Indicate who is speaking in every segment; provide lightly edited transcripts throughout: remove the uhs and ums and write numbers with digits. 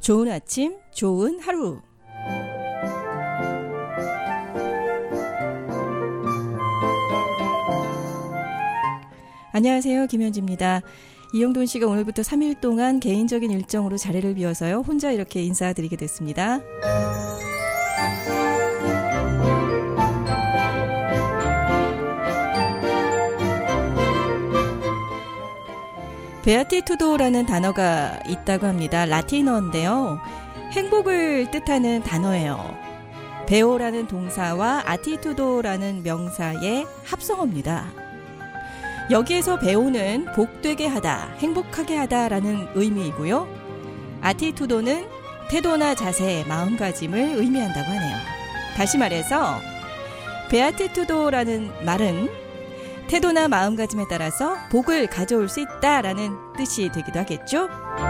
Speaker 1: 좋은 아침, 좋은 하루. 안녕하세요. 김현지입니다. 이영돈 씨가 오늘부터 3일 동안 개인적인 일정으로 자리를 비워서요. 혼자 이렇게 인사드리게 됐습니다. 베아티투도라는 단어가 있다고 합니다. 라틴어인데요. 행복을 뜻하는 단어예요. 베오라는 동사와 아티투도라는 명사의 합성어입니다. 여기에서 베오는 복되게 하다, 행복하게 하다라는 의미이고요. 아티투도는 태도나 자세, 마음가짐을 의미한다고 하네요. 다시 말해서 베아티투도라는 말은 태도나 마음가짐에 따라서 복을 가져올 수 있다라는 뜻이 되기도 하겠죠.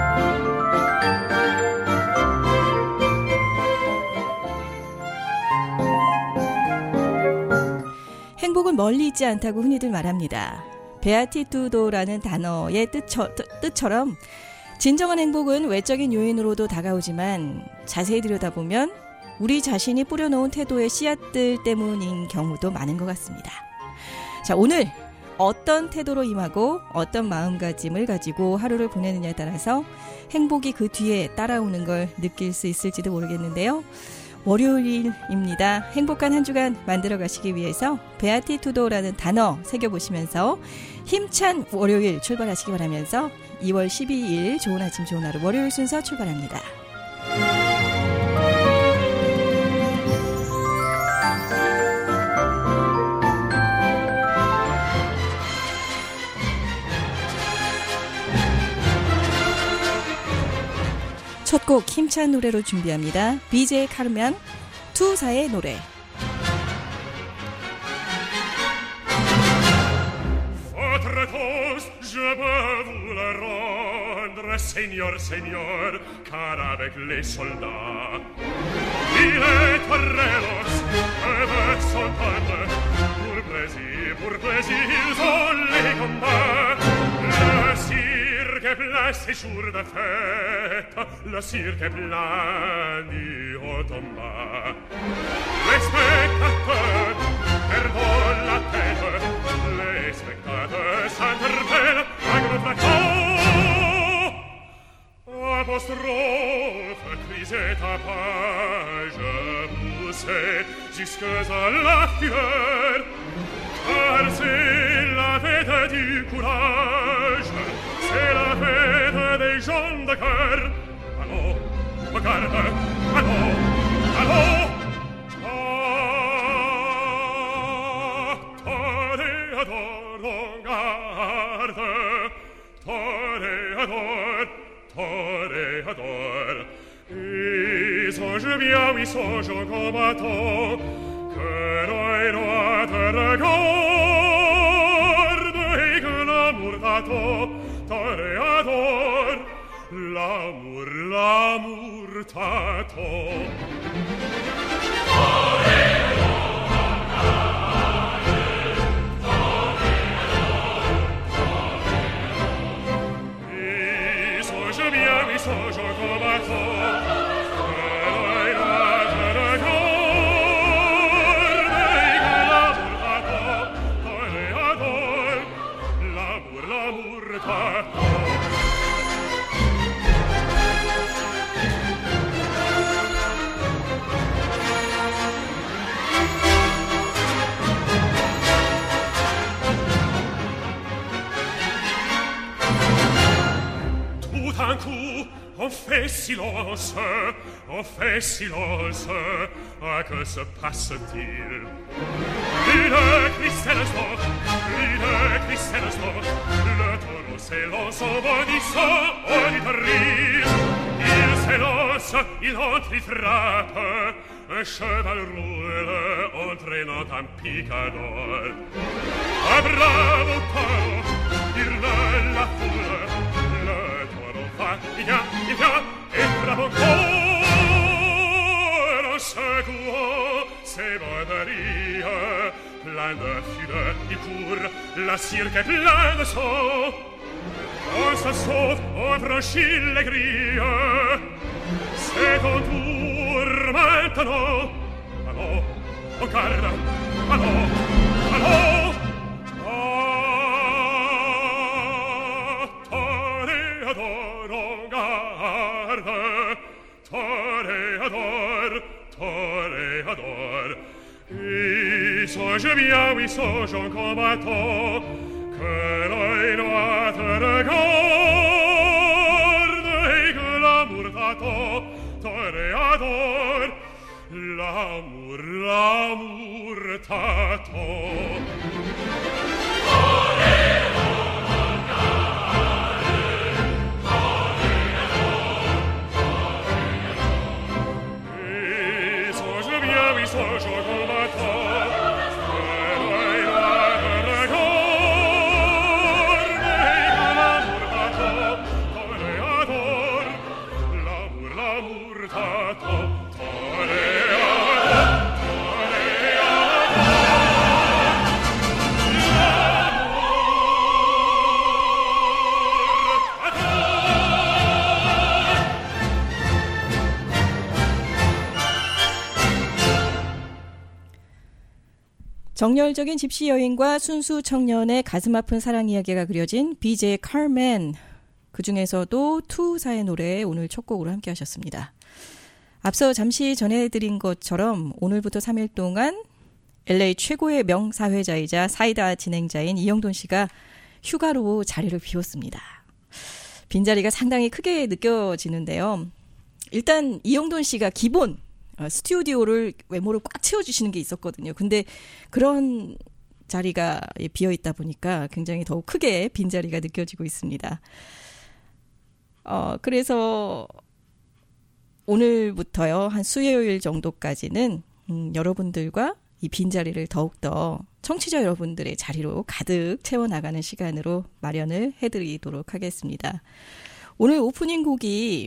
Speaker 1: 행복은 멀리 있지 않다고 흔히들 말합니다. 베아티투도라는 단어의 뜻처럼 진정한 행복은 외적인 요인으로도 다가오지만 자세히 들여다보면 우리 자신이 뿌려놓은 태도의 씨앗들 때문인 경우도 많은 것 같습니다. 자, 오늘 어떤 태도로 임하고 어떤 마음가짐을 가지고 하루를 보내느냐에 따라서 행복이 그 뒤에 따라오는 걸 느낄 수 있을지도 모르겠는데요. 월요일입니다. 행복한 한 주간 만들어 가시기 위해서 베아티투도라는 단어 새겨보시면서 힘찬 월요일 출발하시기 바라면서 2월 12일 좋은 아침 좋은 하루 월요일 순서 출발합니다. 첫 곡 힘찬 노래로 준비합니다. BJ 카르멘 투사의 노래.
Speaker 2: Seigneur, Seigneur, car avec les soldats, il est torreros, avec son tendre, pour plaisir, ils ont les combats. Le cirque est plein ces jours de fête, le cirque est plein du haut en bas. Les spectateurs perdent la tête, les spectateurs s'interpellent à gros fracas. Apostrophe, crise et tapage poussée jusque à la fureur, car c'est la fête du courage, c'est la fête des gens de cœur. Allô, regarde, allô, allô. Songe bien, oui, songe au combattant, que l'œil te regarde et que l'amour t'attend, toréador, l'amour t'attend. Et songe bien, oui, songe au combattant, on fait silence, à que se passe-t-il? Une crise s'élance, le taureau s'élance en bondissant au nitris. Il s'élance, il entre, il frappe, un cheval roule, entraînant un picador. Ah, bravo taureau, hurle la foule, le taureau va, il vient, et frappe encore. Secouant ses broderies, plein de fureur, il court, la cirque est plein de sang. On se sauve, on franchit les grilles, C'est ton tour maintenant. Allons, oh garde, allons, allons. Toréador, oh garde, toréador, toréador. Oui, songe bien, oui, songe en combattant, que l'œil noir te regarde et que l'amour t'attend, toréador. L'amour, l'amour t'attend.
Speaker 1: 정열적인 집시 여인과 순수 청년의 가슴 아픈 사랑 이야기가 그려진 BJ 카르멘, 그중에서도 투사의 노래 오늘 첫 곡으로 함께 하셨습니다. 앞서 잠시 전해드린 것처럼 오늘부터 3일 동안 LA 최고의 명사회자이자 사이다 진행자인 이영돈 씨가 휴가로 자리를 비웠습니다. 빈자리가 상당히 크게 느껴지는데요. 일단 이영돈 씨가 기본 스튜디오를 외모를 꽉 채워주시는 게 있었거든요. 근데 그런 자리가 비어있다 보니까 굉장히 더욱 크게 빈자리가 느껴지고 있습니다. 그래서 오늘부터요, 한 수요일 정도까지는 여러분들과 이 빈자리를 더욱더 청취자 여러분들의 자리로 가득 채워나가는 시간으로 마련을 해드리도록 하겠습니다. 오늘 오프닝 곡이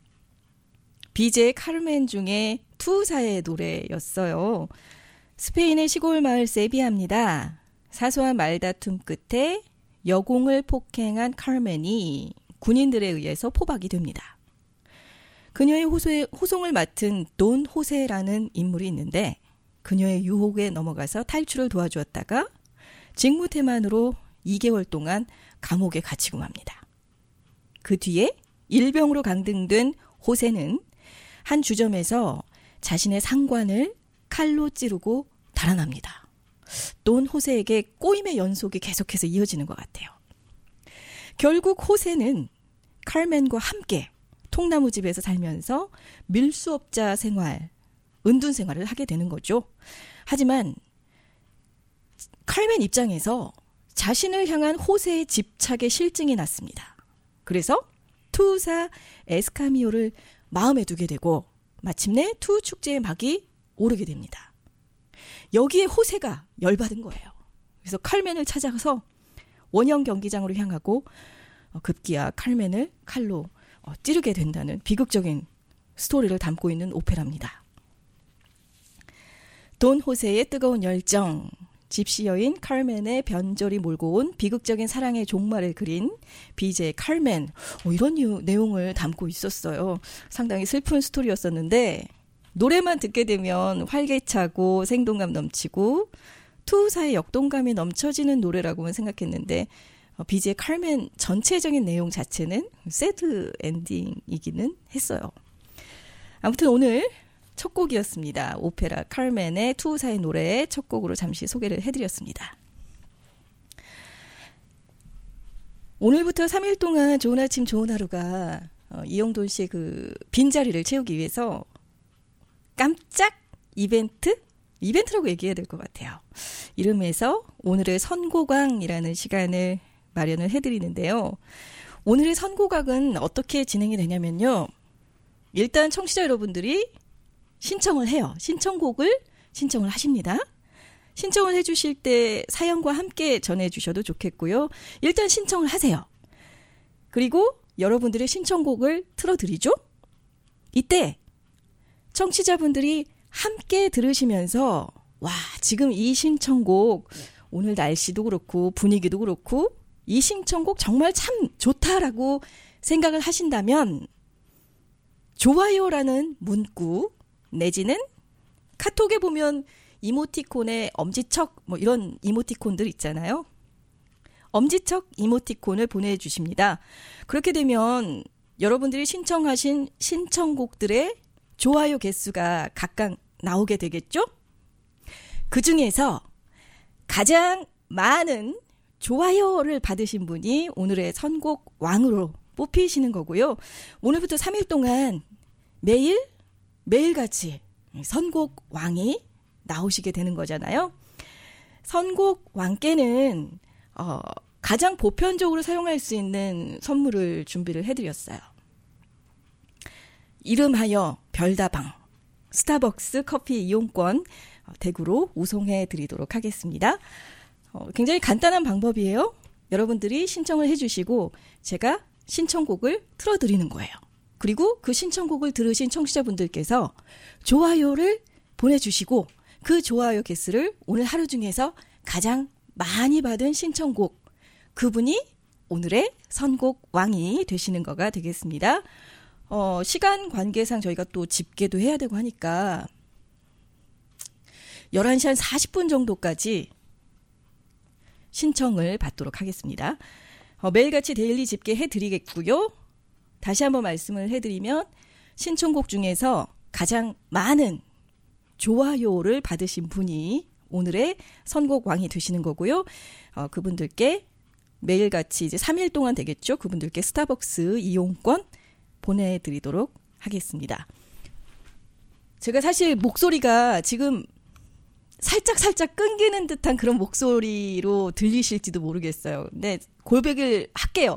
Speaker 1: BJ 카르멘 중에 투사의 노래였어요. 스페인의 시골 마을 세비야입니다. 사소한 말다툼 끝에 여공을 폭행한 카르멘이 군인들에 의해서 포박이 됩니다. 그녀의 호송을 맡은 돈 호세라는 인물이 있는데 그녀의 유혹에 넘어가서 탈출을 도와주었다가 직무태만으로 2개월 동안 감옥에 갇히고 맙니다. 그 뒤에 일병으로 강등된 호세는 한 주점에서 자신의 상관을 칼로 찌르고 달아납니다. 돈 호세에게 꼬임의 연속이 계속해서 이어지는 것 같아요. 결국 호세는 카르멘과 함께 통나무집에서 살면서 밀수업자 생활, 은둔 생활을 하게 되는 거죠. 하지만 카르멘 입장에서 자신을 향한 호세의 집착에 실증이 났습니다. 그래서 투사 에스카미오를 마음에 두게 되고 마침내 투 축제의 막이 오르게 됩니다. 여기에 호세가 열받은 거예요. 그래서 카르멘을 찾아가서 원형 경기장으로 향하고 급기야 카르멘을 칼로 찌르게 된다는 비극적인 스토리를 담고 있는 오페라입니다. 돈 호세의 뜨거운 열정, 집시 여인 카르멘의 변절이 몰고 온 비극적인 사랑의 종말을 그린 BJ 카르멘, 이런 내용을 담고 있었어요. 상당히 슬픈 스토리였었는데 노래만 듣게 되면 활기차고 생동감 넘치고 투사의 역동감이 넘쳐지는 노래라고만 생각했는데 BJ 카르멘 전체적인 내용 자체는 새드 엔딩이기는 했어요. 아무튼 오늘 첫 곡이었습니다. 오페라 카르멘의 투사의 노래 첫 곡으로 잠시 소개를 해드렸습니다. 오늘부터 3일 동안 좋은 아침 좋은 하루가 이영돈 씨의 그 빈자리를 채우기 위해서 깜짝 이벤트라고 얘기해야 될 것 같아요. 이름에서 오늘의 선곡왕이라는 시간을 마련을 해드리는데요. 오늘의 선곡왕은 어떻게 진행이 되냐면요. 일단 청취자 여러분들이 신청을 해요. 신청을 하십니다. 신청을 해주실 때 사연과 함께 전해주셔도 좋겠고요. 일단 신청을 하세요. 그리고 여러분들의 신청곡을 틀어드리죠. 이때 청취자분들이 함께 들으시면서 와, 지금 이 신청곡 오늘 날씨도 그렇고 분위기도 그렇고 이 신청곡 정말 참 좋다라고 생각을 하신다면 좋아요라는 문구 내지는 카톡에 보면 이모티콘에 엄지척 뭐 이런 이모티콘들 있잖아요. 엄지척 이모티콘을 보내주십니다. 그렇게 되면 여러분들이 신청하신 신청곡들의 좋아요 개수가 각각 나오게 되겠죠? 그 중에서 가장 많은 좋아요를 받으신 분이 오늘의 선곡 왕으로 뽑히시는 거고요. 오늘부터 3일 동안 매일같이 선곡 왕이 나오시게 되는 거잖아요. 선곡 왕께는 가장 보편적으로 사용할 수 있는 선물을 준비를 해드렸어요. 이름하여 별다방 스타벅스 커피 이용권 댁으로 우송해 드리도록 하겠습니다. 굉장히 간단한 방법이에요. 여러분들이 신청을 해주시고 제가 신청곡을 틀어드리는 거예요. 그리고 그 신청곡을 들으신 청취자분들께서 좋아요를 보내주시고 그 좋아요 개수를 오늘 하루 중에서 가장 많이 받은 신청곡, 그분이 오늘의 선곡 왕이 되시는 거가 되겠습니다. 시간 관계상 저희가 또 집계도 해야 되고 하니까 11시 한 40분 정도까지 신청을 받도록 하겠습니다. 매일같이 데일리 집계해 드리겠고요. 다시 한번 말씀을 해드리면 신청곡 중에서 가장 많은 좋아요를 받으신 분이 오늘의 선곡 왕이 되시는 거고요. 그분들께 매일같이 이제 3일 동안 되겠죠. 그분들께 스타벅스 이용권 보내드리도록 하겠습니다. 제가 사실 목소리가 지금 살짝 끊기는 듯한 그런 목소리로 들리실지도 모르겠어요. 근데 고백을 할게요.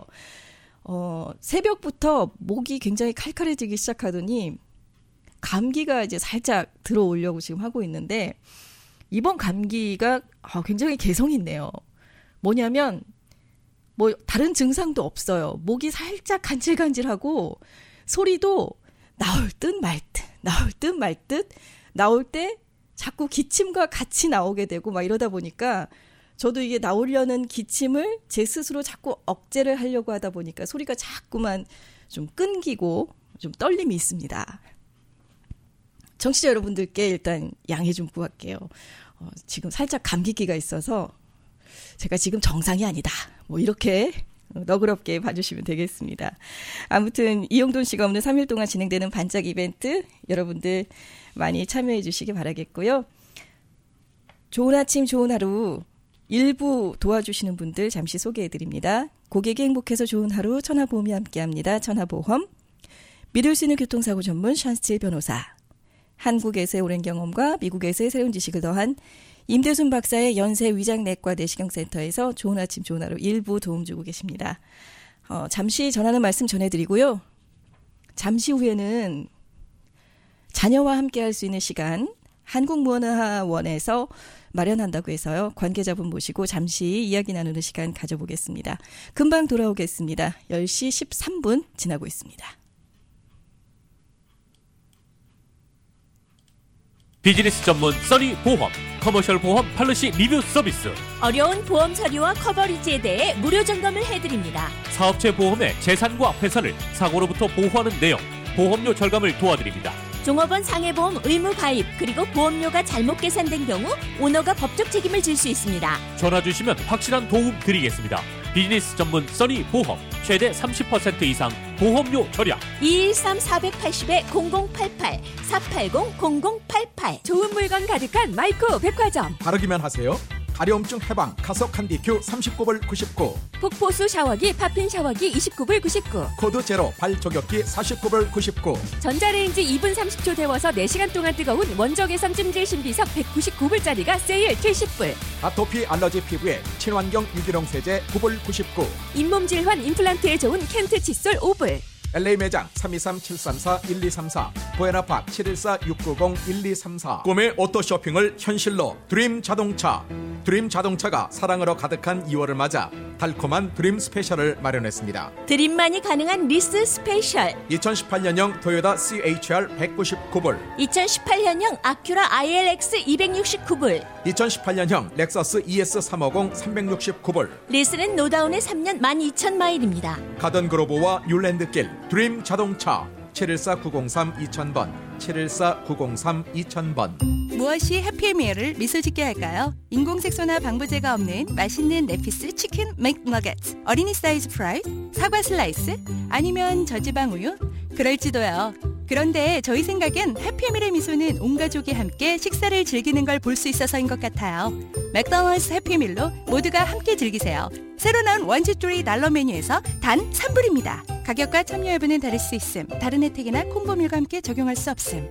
Speaker 1: 새벽부터 목이 굉장히 칼칼해지기 시작하더니 감기가 이제 살짝 들어오려고 지금 하고 있는데 이번 감기가 굉장히 개성이 있네요. 뭐냐면 뭐 다른 증상도 없어요. 목이 살짝 간질간질하고 소리도 나올 듯 말 듯 나올 때 자꾸 기침과 같이 나오게 되고 막 이러다 보니까 저도 이게 나오려는 기침을 제 스스로 자꾸 억제를 하려고 하다 보니까 소리가 자꾸만 좀 끊기고 좀 떨림이 있습니다. 청취자 여러분들께 일단 양해 좀 구할게요. 지금 살짝 감기기가 있어서 제가 지금 정상이 아니다. 뭐 이렇게 너그럽게 봐주시면 되겠습니다. 아무튼 이용돈 씨가 오늘 3일 동안 진행되는 반짝 이벤트 여러분들 많이 참여해 주시기 바라겠고요. 좋은 아침 좋은 하루 일부 도와주시는 분들 잠시 소개해 드립니다. 고객이 행복해서 좋은 하루 천하보험이 함께합니다. 천하보험, 믿을 수 있는 교통사고 전문 샨스틸 변호사, 한국에서의 오랜 경험과 미국에서의 새로운 지식을 더한 임대순 박사의 연세 위장내과 내시경센터에서 좋은 아침 좋은 하루 일부 도움 주고 계십니다. 잠시 전하는 말씀 전해드리고요. 잠시 후에는 자녀와 함께할 수 있는 시간 한국문화원에서 마련한다고 해서요. 관계자분 모시고 잠시 이야기 나누는 시간 가져보겠습니다. 금방 돌아오겠습니다. 10시 13분 지나고 있습니다.
Speaker 3: 비즈니스 전문 써니 보험, 커머셜 보험 팔러시 리뷰 서비스.
Speaker 4: 어려운 보험 서류와 커버리지에 대해 무료 점검을 해드립니다.
Speaker 3: 사업체 보험의 재산과 회사를 사고로부터 보호하는 내용, 보험료 절감을 도와드립니다.
Speaker 4: 종업원 상해보험 의무 가입, 그리고 보험료가 잘못 계산된 경우 오너가 법적 책임을 질 수 있습니다.
Speaker 3: 전화 주시면 확실한 도움 드리겠습니다. 비즈니스 전문 써니 보험, 최대 30% 이상 보험료 절약.
Speaker 4: 213-480-0088, 480-0088. 좋은 물건 가득한 마이코 백화점.
Speaker 5: 바르기만 하세요. 다리염증 해방 카석한디 큐 39불 99,
Speaker 4: 폭포수 샤워기 파핀 샤워기 29불 99,
Speaker 5: 코드 제로 발 저격기 49불 99,
Speaker 4: 전자레인지 2분 30초 데워서 4시간 동안 뜨거운 원적 개선 찜질 신비석 199불짜리가 세일 70불,
Speaker 5: 아토피 알러지 피부에 친환경 유기농 세제 9불 99,
Speaker 4: 잇몸 질환 임플란트에 좋은 켄트 칫솔 5불,
Speaker 5: LA 매장 323-734-1234, 보헤나팍 714-690-1234. 꿈의 오토 쇼핑을 현실로 드림 자동차. 드림 자동차가 사랑으로 가득한 2월을 맞아 달콤한 드림 스페셜을 마련했습니다.
Speaker 4: 드림만이 가능한 리스 스페셜.
Speaker 5: 2018년형 토요타 CHR 199불,
Speaker 4: 2018년형 아큐라 ILX 269불,
Speaker 5: 2018년형 렉서스 ES350 369불.
Speaker 4: 리스는 노다운의 3년 12,000마일입니다.
Speaker 5: 가든그로버와 율랜드길 드림 자동차. 714-903-2000번 714-903-2000번.
Speaker 6: 무엇이 해피미어를 미소짓게 할까요? 인공색소나 방부제가 없는 맛있는 네피스 치킨 맥너겟, 어린이 사이즈 프라이, 사과 슬라이스, 아니면 저지방 우유? 그럴지도요. 그런데 저희 생각엔 해피밀의 미소는 온 가족이 함께 식사를 즐기는 걸 볼 수 있어서인 것 같아요. 맥도날드 해피밀로 모두가 함께 즐기세요. 새로 나온 원주뚜리 달러 메뉴에서 단 3불입니다. 가격과 참여 여부는 다를 수 있음. 다른 혜택이나 콤보밀과 함께 적용할 수 없음.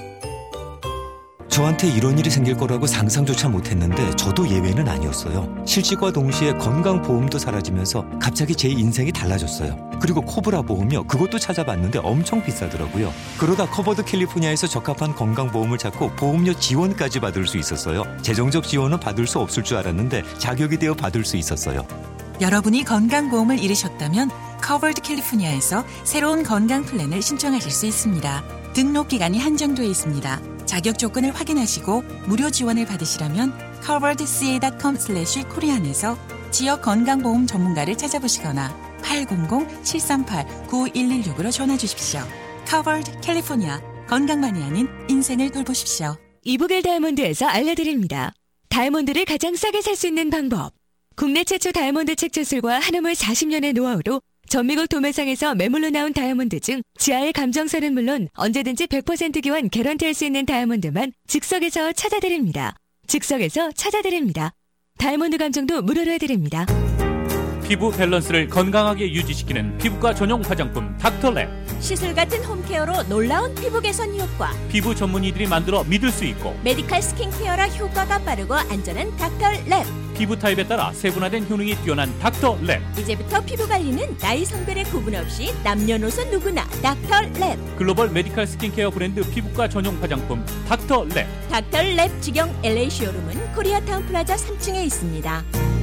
Speaker 7: 저한테 이런 일이 생길 거라고 상상조차 못했는데 저도 예외는 아니었어요. 실직과 동시에 건강보험도 사라지면서 갑자기 제 인생이 달라졌어요. 그리고 코브라 보험이요. 그것도 찾아봤는데 엄청 비싸더라고요. 그러다 커버드 캘리포니아에서 적합한 건강보험을 찾고 보험료 지원까지 받을 수 있었어요. 재정적 지원은 받을 수 없을 줄 알았는데 자격이 되어 받을 수 있었어요.
Speaker 8: 여러분이 건강보험을 잃으셨다면 커버드 캘리포니아에서 새로운 건강 플랜을 신청하실 수 있습니다. 등록 기간이 한정되어 있습니다. 자격 조건을 확인하시고 무료 지원을 받으시려면 coveredca.com/korean에서 지역 건강보험 전문가를 찾아보시거나 800-738-9116으로 전화 주십시오. Covered California. 건강만이 아닌 인생을 돌보십시오.
Speaker 4: 이북엘 다이아몬드에서 알려드립니다. 다이아몬드를 가장 싸게 살 수 있는 방법. 국내 최초 다이아몬드 책조술과 한우물 40년의 노하우로 전미국 도매상에서 매물로 나온 다이아몬드 중 지하의 감정선은 물론 언제든지 100% 교환 개런티할 수 있는 다이아몬드만 즉석에서 찾아드립니다. 즉석에서 찾아드립니다. 다이아몬드 감정도 무료로 해드립니다.
Speaker 3: 피부 밸런스를 건강하게 유지시키는 피부과 전용 화장품 닥터랩.
Speaker 9: 시술 같은 홈케어로 놀라운 피부 개선 효과.
Speaker 3: 피부 전문의들이 만들어 믿을 수 있고
Speaker 9: 메디칼 스킨케어라 효과가 빠르고 안전한 닥터랩.
Speaker 3: 피부 타입에 따라 세분화된 효능이 뛰어난 닥터랩.
Speaker 9: 이제부터 피부 관리는 나이 성별에 구분 없이 남녀노소 누구나 닥터랩.
Speaker 3: 글로벌 메디칼 스킨케어 브랜드 피부과 전용 화장품 닥터랩.
Speaker 9: 닥터랩 직영 LA 쇼룸은 코리아타운 플라자 3층에 있습니다.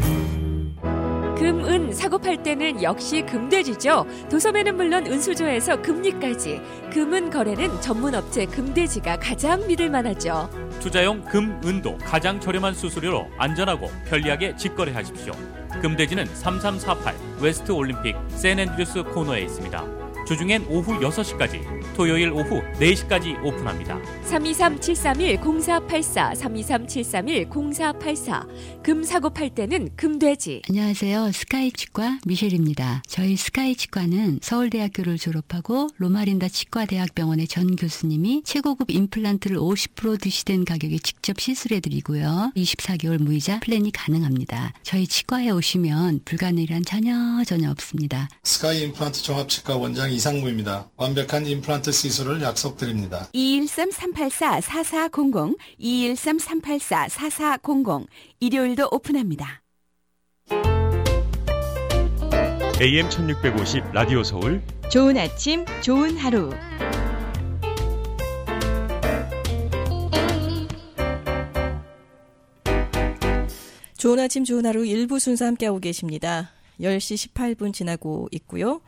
Speaker 4: 금, 은 사고 팔 때는 역시 금돼지죠. 도소매는 물론 은수저에서 금리까지. 금은 거래는 전문업체 금돼지가 가장 믿을만하죠.
Speaker 3: 투자용 금, 은도 가장 저렴한 수수료로 안전하고 편리하게 직거래하십시오. 금돼지는 3348 웨스트 올림픽 샌앤드류스 코너에 있습니다. 주중엔 오후 6시까지, 토요일 오후 4시까지 오픈합니다.
Speaker 4: 323-731-0484, 323-731-0484. 금 사고 팔 때는 금돼지.
Speaker 10: 안녕하세요. 스카이치과 미셸입니다. 저희 스카이치과는 서울대학교를 졸업하고 로마린다 치과대학병원의 전 교수님이 최고급 임플란트를 50% 드시된 가격에 직접 시술해드리고요. 24개월 무이자 플랜이 가능합니다. 저희 치과에 오시면 불가능이란 전혀 없습니다.
Speaker 11: 스카이 임플란트 종합치과 원장 이상무입니다. 완벽한 임플란트 시술을 약속드립니다.
Speaker 6: 213-384-4400, 213-384-4400. 일요일도 오픈합니다.
Speaker 12: AM 1650 라디오 서울.
Speaker 1: 좋은 아침, 좋은 하루. 좋은 아침, 좋은 하루 1부 순서 함께하고 계십니다. 10시 18분 지나고 있고요.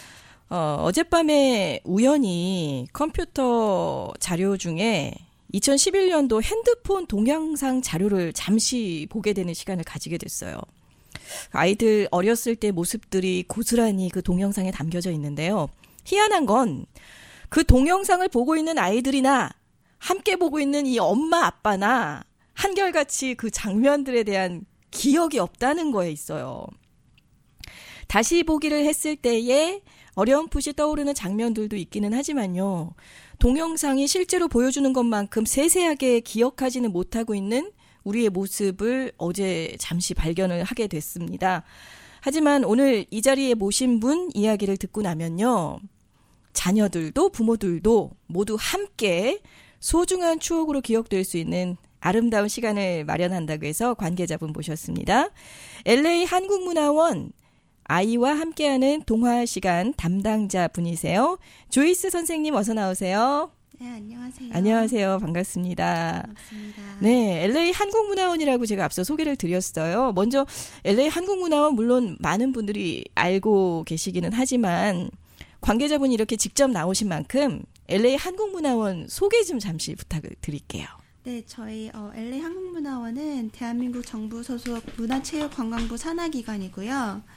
Speaker 1: 어젯밤에 우연히 컴퓨터 자료 중에 2011년도 핸드폰 동영상 자료를 잠시 보게 되는 시간을 가지게 됐어요. 아이들 어렸을 때 모습들이 고스란히 그 동영상에 담겨져 있는데요. 희한한 건 그 동영상을 보고 있는 아이들이나 함께 보고 있는 이 엄마 아빠나 한결같이 그 장면들에 대한 기억이 없다는 거에 있어요. 다시 보기를 했을 때에 어렴풋이 떠오르는 장면들도 있기는 하지만요. 동영상이 실제로 보여주는 것만큼 세세하게 기억하지는 못하고 있는 우리의 모습을 어제 잠시 발견을 하게 됐습니다. 하지만 오늘 이 자리에 모신 분 이야기를 듣고 나면요. 자녀들도 부모들도 모두 함께 소중한 추억으로 기억될 수 있는 아름다운 시간을 마련한다고 해서 관계자분 모셨습니다. LA 한국문화원 아이와 함께하는 동화 시간 담당자 분이세요. 조이스 선생님 어서 나오세요.
Speaker 13: 네, 안녕하세요.
Speaker 1: 안녕하세요. 반갑습니다.
Speaker 13: 반갑습니다.
Speaker 1: 네, LA 한국문화원이라고 제가 앞서 소개를 드렸어요. 먼저 LA 한국문화원 물론 많은 분들이 알고 계시기는 하지만 관계자분이 이렇게 직접 나오신 만큼 LA 한국문화원 소개 좀 잠시 부탁을 드릴게요.
Speaker 13: 네, 저희 LA 한국문화원은 대한민국 정부 소속 문화체육관광부 산하기관이고요.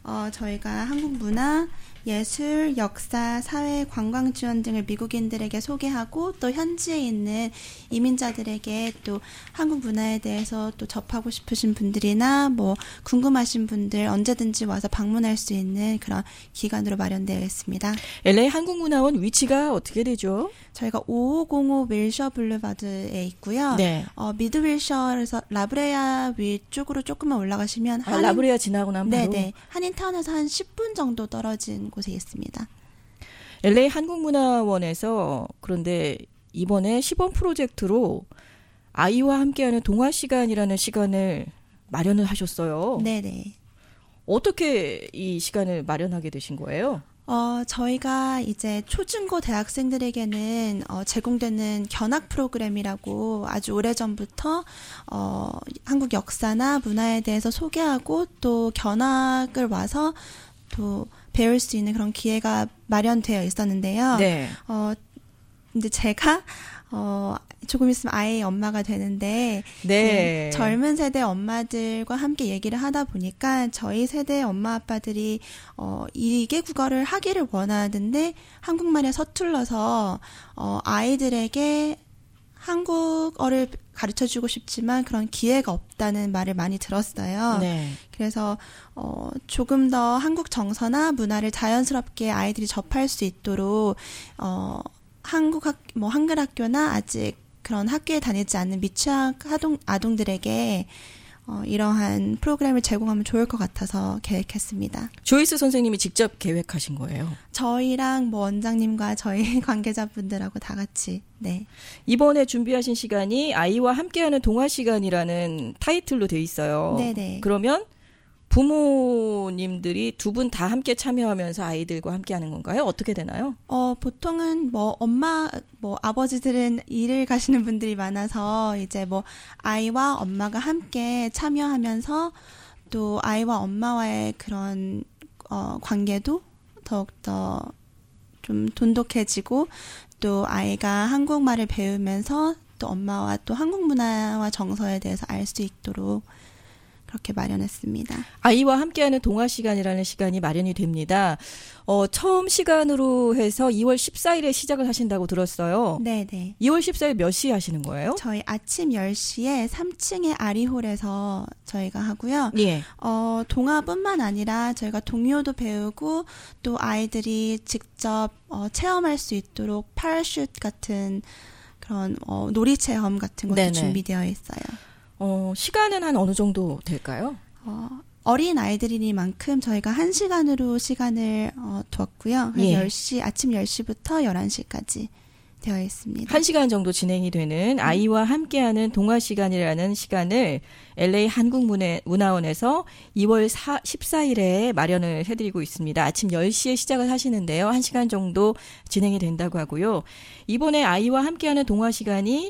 Speaker 13: 저희가 한국 문화, 예술, 역사, 사회, 관광 지원 등을 미국인들에게 소개하고 또 현지에 있는 이민자들에게 또 한국 문화에 대해서 또 접하고 싶으신 분들이나 뭐 궁금하신 분들 언제든지 와서 방문할 수 있는 그런 기관으로 마련되어 있습니다.
Speaker 1: LA 한국문화원 위치가 어떻게 되죠?
Speaker 13: 저희가 5505 윌셔 블루바드에 있고요.
Speaker 1: 네.
Speaker 13: 미드 윌셔에서 라브레아 위쪽으로 조금만 올라가시면
Speaker 1: 라브레아 지나고 나면 바로
Speaker 13: 네네. 한인타운에서 한 10분 정도 떨어진 곳에 있습니다.
Speaker 1: LA 한국문화원에서 그런데 이번에 시범 프로젝트로 아이와 함께하는 동화 시간이라는 시간을 마련을 하셨어요.
Speaker 13: 네네.
Speaker 1: 어떻게 이 시간을 마련하게 되신 거예요?
Speaker 13: 저희가 이제 초중고 대학생들에게는 제공되는 견학 프로그램이라고 아주 오래전부터 한국 역사나 문화에 대해서 소개하고 또 견학을 와서 또 배울 수 있는 그런 기회가 마련되어 있었는데요.
Speaker 1: 네.
Speaker 13: 근데 제가 조금 있으면 아이의 엄마가 되는데
Speaker 1: 네.
Speaker 13: 젊은 세대 엄마들과 함께 얘기를 하다 보니까 저희 세대 엄마 아빠들이 이게 국어를 하기를 원하는데 한국말에 서툴러서 아이들에게 한국어를 가르쳐주고 싶지만 그런 기회가 없다는 말을 많이 들었어요.
Speaker 1: 네.
Speaker 13: 그래서 조금 더 한국 정서나 문화를 자연스럽게 아이들이 접할 수 있도록 한글 학교나 아직 그런 학교에 다니지 않는 미취학 아동들에게 이러한 프로그램을 제공하면 좋을 것 같아서 계획했습니다.
Speaker 1: 조이스 선생님이 직접 계획하신 거예요?
Speaker 13: 저희랑 뭐 원장님과 저희 관계자분들하고 다 같이. 네.
Speaker 1: 이번에 준비하신 시간이 아이와 함께하는 동화 시간이라는 타이틀로 돼 있어요.
Speaker 13: 네네.
Speaker 1: 그러면 부모님들이 두 분 다 함께 참여하면서 아이들과 함께하는 건가요? 어떻게 되나요?
Speaker 13: 보통은 아버지들은 일을 가시는 분들이 많아서 이제 아이와 엄마가 함께 참여하면서 또 아이와 엄마와의 그런 관계도 더욱더 좀 돈독해지고 또 아이가 한국말을 배우면서 또 엄마와 또 한국 문화와 정서에 대해서 알 수 있도록 그렇게 마련했습니다.
Speaker 1: 아이와 함께하는 동화 시간이라는 시간이 마련이 됩니다. 처음 시간으로 해서 2월 14일에 시작을 하신다고 들었어요.
Speaker 13: 네네.
Speaker 1: 2월 14일 몇 시에 하시는 거예요?
Speaker 13: 저희 아침 10시에 3층의 아리홀에서 저희가 하고요.
Speaker 1: 예.
Speaker 13: 동화뿐만 아니라 저희가 동요도 배우고 또 아이들이 직접 체험할 수 있도록 파라슈트 같은 그런 놀이 체험 같은 것도
Speaker 1: 네네.
Speaker 13: 준비되어 있어요.
Speaker 1: 시간은 한 어느 정도 될까요?
Speaker 13: 어린 아이들이니만큼 저희가 1시간으로 시간을 두었고요.
Speaker 1: 예.
Speaker 13: 아침 10시부터 11시까지 되어 있습니다.
Speaker 1: 1시간 정도 진행이 되는 아이와 함께하는 동화 시간이라는 시간을 LA 한국문화원에서 2월 14일에 마련을 해드리고 있습니다. 아침 10시에 시작을 하시는데요. 1시간 정도 진행이 된다고 하고요. 이번에 아이와 함께하는 동화 시간이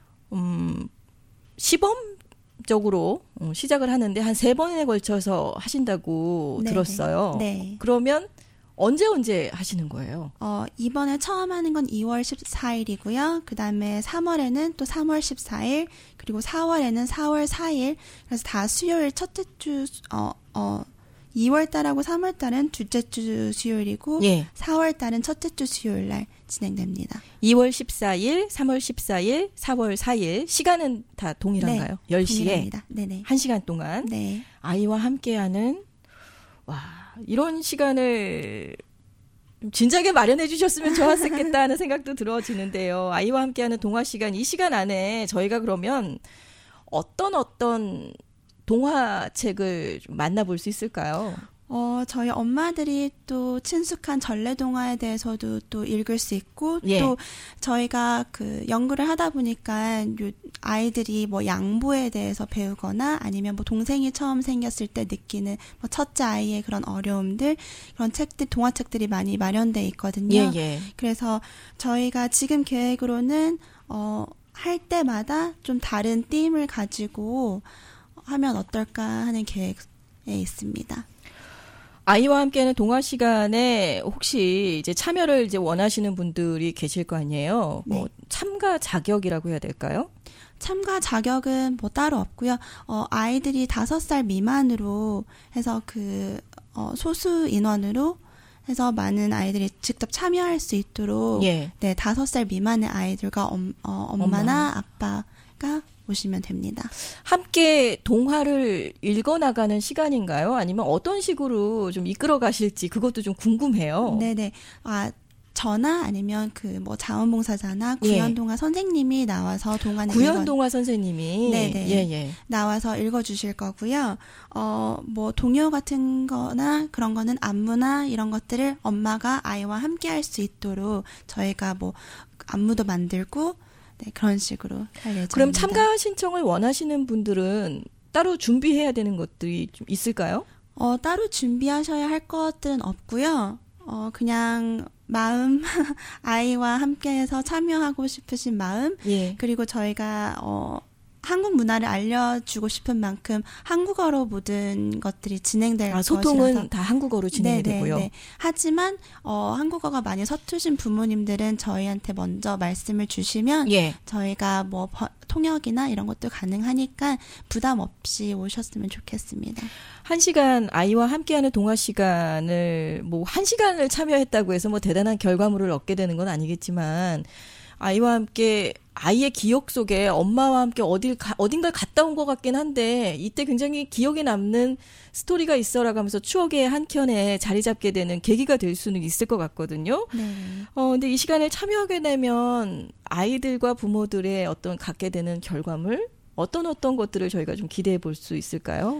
Speaker 1: 시범적으로 시작을 하는데 한 3번에 걸쳐서 하신다고
Speaker 13: 네네.
Speaker 1: 들었어요.
Speaker 13: 네.
Speaker 1: 그러면 언제 하시는 거예요?
Speaker 13: 이번에 처음 하는 건 2월 14일이고요. 그 다음에 3월에는 또 3월 14일, 그리고 4월에는 4월 4일. 그래서 다 수요일 첫째 주, 2월 달하고 3월 달은 둘째 주 수요일이고,
Speaker 1: 예.
Speaker 13: 4월 달은 첫째 주 수요일 날 진행됩니다.
Speaker 1: 2월 14일, 3월 14일, 4월 4일. 시간은 다 동일한가요?
Speaker 13: 네,
Speaker 1: 10시에.
Speaker 13: 동일합니다. 네네.
Speaker 1: 1시간 동안.
Speaker 13: 네.
Speaker 1: 아이와 함께하는, 이런 시간을 좀 진작에 마련해 주셨으면 좋았겠다 하는 생각도 들어지는데요. 아이와 함께하는 동화 시간, 이 시간 안에 저희가 그러면 어떤 동화책을 좀 만나볼 수 있을까요?
Speaker 13: 저희 엄마들이 또 친숙한 전래동화에 대해서도 또 읽을 수 있고,
Speaker 1: 예.
Speaker 13: 또 저희가 연구를 하다 보니까 아이들이 양보에 대해서 배우거나 아니면 동생이 처음 생겼을 때 느끼는 첫째 아이의 그런 어려움들, 그런 동화책들이 많이 마련돼 있거든요.
Speaker 1: 예.
Speaker 13: 그래서 저희가 지금 계획으로는, 할 때마다 좀 다른ธี임을 가지고 하면 어떨까 하는 계획에 있습니다.
Speaker 1: 아이와 함께하는 동화 시간에 혹시 이제 참여를 원하시는 분들이 계실 거 아니에요?
Speaker 13: 네.
Speaker 1: 참가 자격이라고 해야 될까요?
Speaker 13: 참가 자격은 따로 없고요. 아이들이 5살 미만으로 해서 소수 인원으로 해서 많은 아이들이 직접 참여할 수 있도록 네, 5살 미만의 아이들과 엄마나 아빠가 오시면 됩니다.
Speaker 1: 함께 동화를 읽어나가는 시간인가요? 아니면 어떤 식으로 좀 이끌어 가실지 그것도 좀 궁금해요.
Speaker 13: 네네. 저나 아니면 자원봉사자나 구연동화 선생님이 나와서 동화를
Speaker 1: 구연동화 선생님이
Speaker 13: 네네 나와서 읽어주실 거고요. 동요 같은 거나 그런 거는 안무나 이런 것들을 엄마가 아이와 함께 할 수 있도록 저희가 안무도 만들고 그런 식으로 할 예정입니다.
Speaker 1: 그럼 참가 신청을 원하시는 분들은 따로 준비해야 되는 것들이 좀 있을까요?
Speaker 13: 따로 준비하셔야 할 것들은 없고요. 그냥 마음, 아이와 함께해서 참여하고 싶으신 마음, 그리고 저희가 한국 문화를 알려주고 싶은 만큼 한국어로 모든 것들이 진행될 것이라서
Speaker 1: 소통은 다 한국어로 진행이 되고요.
Speaker 13: 하지만 한국어가 많이 서투신 부모님들은 저희한테 먼저 말씀을 주시면 저희가 통역이나 이런 것도 가능하니까 부담 없이 오셨으면 좋겠습니다.
Speaker 1: 1시간 아이와 함께하는 동화 시간을 1시간을 참여했다고 해서 대단한 결과물을 얻게 되는 건 아니겠지만 아이와 함께 아이의 기억 속에 엄마와 함께 어딘가를 갔다 온 것 같긴 한데 이때 굉장히 기억에 남는 스토리가 있어라고 하면서 추억의 한켠에 자리 잡게 되는 계기가 될 수는 있을 것 같거든요. 근데 이 시간에 참여하게 되면 아이들과 부모들의 갖게 되는 결과물 어떤 것들을 저희가 좀 기대해 볼 수 있을까요?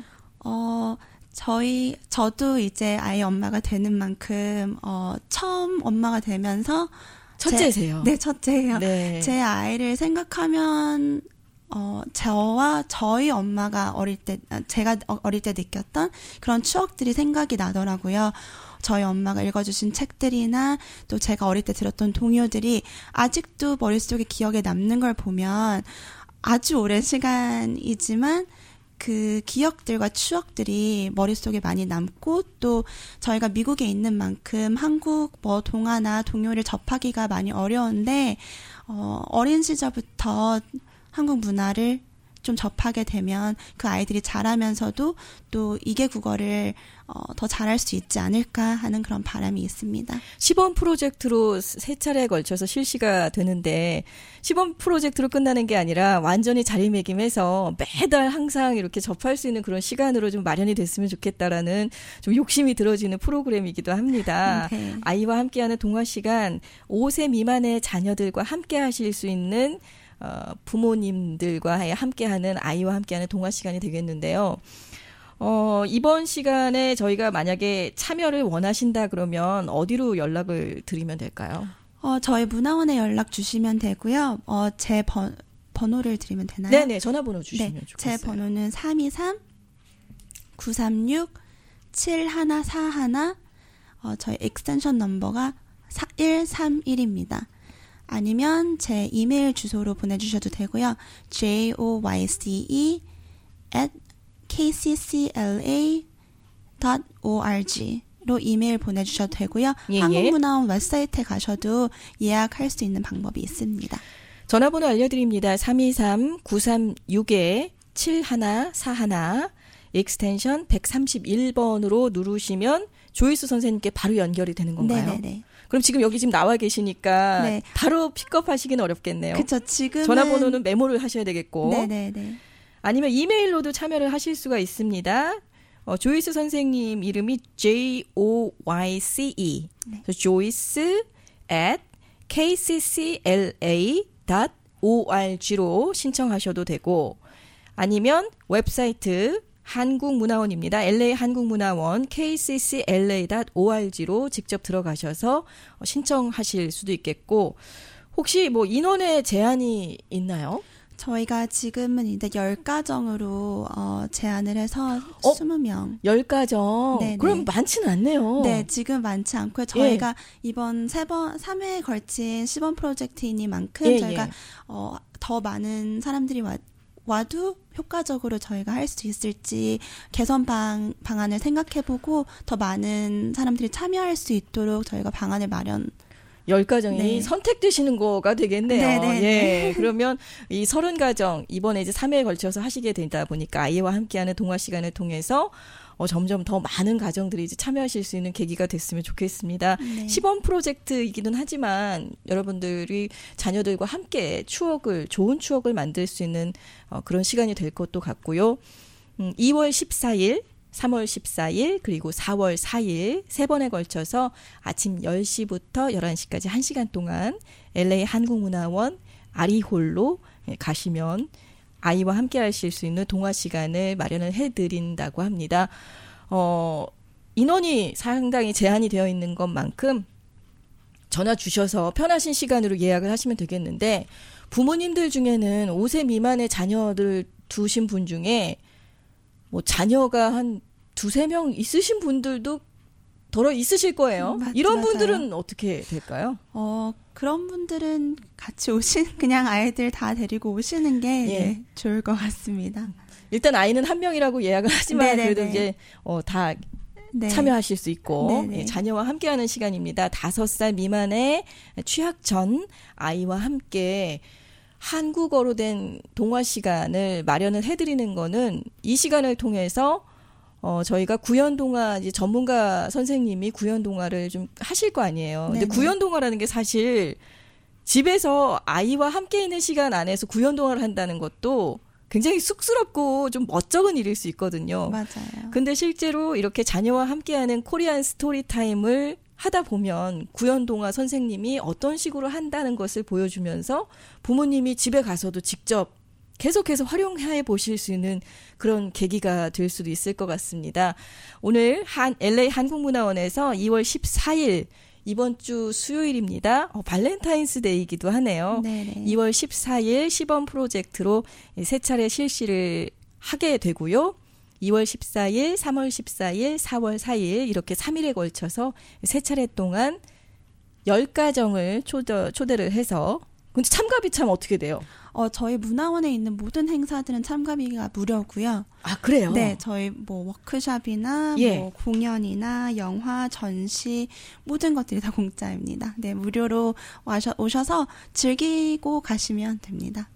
Speaker 13: 저도 이제 아이 엄마가 되는 만큼 처음 엄마가 되면서
Speaker 1: 첫째세요?
Speaker 13: 네, 첫째예요. 네. 제 아이를 생각하면 저와 저희 엄마가 제가 어릴 때 느꼈던 그런 추억들이 생각이 나더라고요. 저희 엄마가 읽어주신 책들이나 또 제가 어릴 때 들었던 동요들이 아직도 머릿속에 기억에 남는 걸 보면 아주 오랜 시간이지만 그 기억들과 추억들이 머릿속에 많이 남고 또 저희가 미국에 있는 만큼 한국 동화나 동요를 접하기가 많이 어려운데 어린 시절부터 한국 문화를 좀 접하게 되면 그 아이들이 자라면서도 또 2개 국어를 더 잘할 수 있지 않을까 하는 그런 바람이 있습니다.
Speaker 1: 시범 프로젝트로 3차례에 걸쳐서 실시가 되는데 시범 프로젝트로 끝나는 게 아니라 완전히 자리매김해서 매달 항상 이렇게 접할 수 있는 그런 시간으로 좀 마련이 됐으면 좋겠다라는 좀 욕심이 들어지는 프로그램이기도 합니다. 아이와 함께하는 동화 시간 5세 미만의 자녀들과 함께 하실 수 있는 부모님들과 함께하는 아이와 함께하는 동화 시간이 되겠는데요. 이번 시간에 저희가 만약에 참여를 원하신다 그러면 어디로 연락을 드리면 될까요?
Speaker 13: 저희 문화원에 연락 주시면 되고요. 제 번호를 드리면 되나요?
Speaker 1: 네네, 전화번호 주시면 좋겠어요.
Speaker 13: 제 번호는 323-936-7141. 저희 эк스텐션 넘버가 131입니다. 아니면 제 이메일 주소로 보내주셔도 되고요. joyce@kccla.org로 이메일 보내주셔도 되고요. 한국문화원 웹사이트에 가셔도 예약할 수 있는 방법이 있습니다.
Speaker 1: 전화번호 알려드립니다. 323-936-7141 익스텐션 131번으로 누르시면 조이스 선생님께 바로 연결이 되는 건가요?
Speaker 13: 네네네.
Speaker 1: 그럼 지금 여기 나와 계시니까 바로 픽업하시기는 어렵겠네요.
Speaker 13: 그렇죠. 지금
Speaker 1: 전화번호는 메모를 하셔야 되겠고.
Speaker 13: 네네네.
Speaker 1: 아니면 이메일로도 참여를 하실 수가 있습니다. 조이스 선생님 이름이 JOYCE. joyce@kccla.org로 신청하셔도 되고 아니면 웹사이트 한국문화원입니다. LA 한국문화원 kccla.org로 직접 들어가셔서 신청하실 수도 있겠고 혹시 인원의 제한이 있나요?
Speaker 13: 저희가 지금은 이제 10가정으로 제한을 해서 20명.
Speaker 1: 10가정?
Speaker 13: 네네.
Speaker 1: 그럼 많지는 않네요.
Speaker 13: 네, 지금 많지 않고요. 저희가 이번 3회에 걸친 시범 프로젝트이니만큼 저희가 더 많은 사람들이 와도 효과적으로 저희가 할 수 있을지 개선 방안을 생각해보고 더 많은 사람들이 참여할 수 있도록 저희가 방안을 마련하고
Speaker 1: 10가정이
Speaker 13: 네.
Speaker 1: 선택되시는 거가 되겠네요.
Speaker 13: 네네네.
Speaker 1: 예. 그러면 이 30가정 이번에 이제 3회에 걸쳐서 하시게 되다 보니까 아이와 함께하는 동화 시간을 통해서 점점 더 많은 가정들이 이제 참여하실 수 있는 계기가 됐으면 좋겠습니다.
Speaker 13: 네.
Speaker 1: 시범 프로젝트이기는 하지만 여러분들이 자녀들과 함께 좋은 추억을 만들 수 있는 그런 시간이 될 것도 같고요. 2월 14일, 3월 14일, 그리고 4월 4일 세 번에 걸쳐서 아침 10시부터 11시까지 1시간 동안 LA 한국문화원 아리홀로 가시면 아이와 함께 하실 수 있는 동화 시간을 마련을 해드린다고 합니다. 인원이 상당히 제한이 되어 있는 것만큼 전화 주셔서 편하신 시간으로 예약을 하시면 되겠는데 부모님들 중에는 5세 미만의 자녀들 두신 분 중에 뭐 자녀가 한 2-3명 있으신 분들도 더러 있으실 거예요. 이런 분들은 어떻게 될까요?
Speaker 13: 그런 분들은 같이 그냥 아이들 다 데리고 오시는 게 네, 좋을 것 같습니다.
Speaker 1: 일단 아이는 한 명이라고 예약을 하지만
Speaker 13: 네네네.
Speaker 1: 그래도 이제 다
Speaker 13: 네.
Speaker 1: 참여하실 수 있고 자녀와 함께하는 시간입니다. 5살 미만의 취학 전 아이와 함께 한국어로 된 동화 시간을 마련을 해드리는 거는 이 시간을 통해서 저희가 구연동화 이제 전문가 선생님이 구연동화를 좀 하실 거 아니에요. 근데 구연동화라는 게 사실 집에서 아이와 함께 있는 시간 안에서 구연동화를 한다는 것도 굉장히 쑥스럽고 좀 멋쩍은 일일 수 있거든요.
Speaker 13: 맞아요.
Speaker 1: 근데 실제로 이렇게 자녀와 함께하는 코리안 스토리 타임을 하다 보면 구연동화 선생님이 어떤 식으로 한다는 것을 보여주면서 부모님이 집에 가서도 직접 계속해서 활용해 보실 수 있는 그런 계기가 될 수도 있을 것 같습니다. 오늘 LA 한국문화원에서 2월 14일 이번 주 수요일입니다. 발렌타인스데이이기도 하네요.
Speaker 13: 네네.
Speaker 1: 2월 14일 시범 프로젝트로 3차례 실시를 하게 되고요. 2월 14일, 3월 14일, 4월 4일 이렇게 3일에 걸쳐서 3차례 동안 10가정을 초대를 해서 근데 참가비 참 어떻게 돼요?
Speaker 13: 저희 문화원에 있는 모든 행사들은 참가비가 무료고요.
Speaker 1: 아, 그래요?
Speaker 13: 네, 저희 뭐 워크숍이나 뭐 공연이나 영화, 전시 모든 것들이 다 공짜입니다. 네, 무료로 오셔서 즐기고 가시면 됩니다.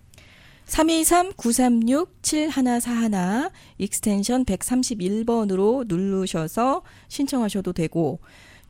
Speaker 1: 323-936-7141 익스텐션 131번으로 누르셔서 신청하셔도 되고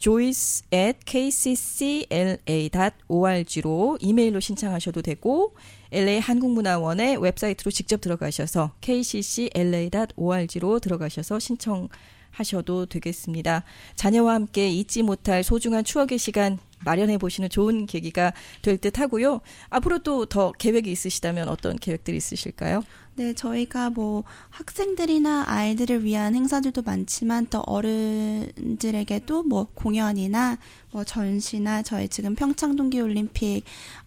Speaker 1: joyce@kccla.org로 이메일로 신청하셔도 되고 LA 한국문화원의 웹사이트로 직접 들어가셔서 kccla.org로 들어가셔서 신청하셔도 되겠습니다. 자녀와 함께 잊지 못할 소중한 추억의 시간 마련해 보시는 좋은 계기가 될 듯 하고요. 앞으로 또 더 계획이 있으시다면 어떤 계획들이 있으실까요?
Speaker 13: 네, 저희가 뭐 학생들이나 아이들을 위한 행사들도 많지만 또 어른들에게도 뭐 공연이나 뭐 전시나 저희 지금 평창 동계올림픽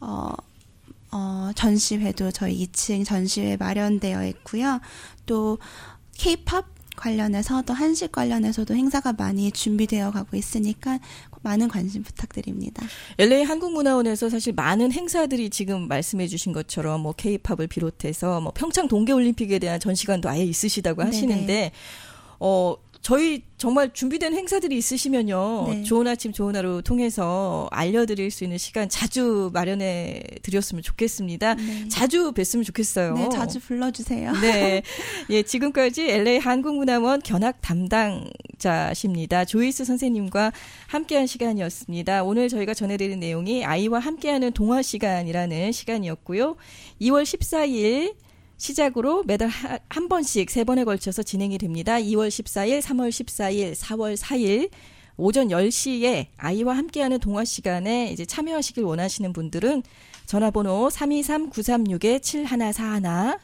Speaker 13: 전시회도 저희 2층 전시회 마련되어 있고요. 또 K-팝 관련해서 또 한식 관련해서도 행사가 많이 준비되어 가고 있으니까 많은 관심 부탁드립니다.
Speaker 1: LA 한국문화원에서 사실 많은 행사들이 지금 말씀해 주신 것처럼 뭐 K-팝을 비롯해서 뭐 평창 동계올림픽에 대한 전시관도 아예 있으시다고 하시는데 저희 정말 준비된 행사들이 있으시면요.
Speaker 13: 네.
Speaker 1: 좋은 아침 좋은 하루 통해서 알려드릴 수 있는 시간 자주 마련해 드렸으면 좋겠습니다.
Speaker 13: 네.
Speaker 1: 자주 뵀으면 좋겠어요.
Speaker 13: 네, 자주 불러주세요.
Speaker 1: 네, 예, 지금까지 LA 한국문화원 견학 담당자십니다. 조이스 선생님과 함께한 시간이었습니다. 오늘 저희가 전해드린 내용이 아이와 함께하는 동화 시간이라는 시간이었고요. 2월 14일 시작으로 매달 한 번씩 3번에 걸쳐서 진행이 됩니다. 2월 14일, 3월 14일, 4월 4일 오전 10시에 아이와 함께하는 동화 시간에 이제 참여하시길 원하시는 분들은 전화번호 323-936-7141,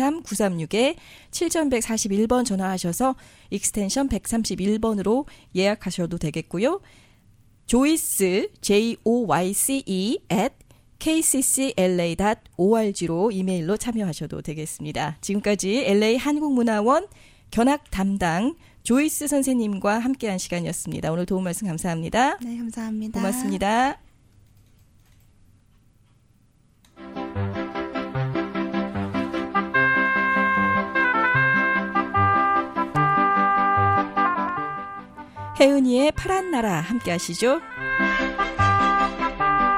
Speaker 1: 323-936-7141번 전화하셔서 익스텐션 131번으로 예약하셔도 되겠고요. 조이스, joyce kccla.org로 이메일로 참여하셔도 되겠습니다. 지금까지 LA 한국문화원 견학 담당 조이스 선생님과 함께한 시간이었습니다. 오늘 도움 말씀 감사합니다.
Speaker 13: 네, 감사합니다.
Speaker 1: 고맙습니다. 혜은이의 파란 나라 함께 하시죠.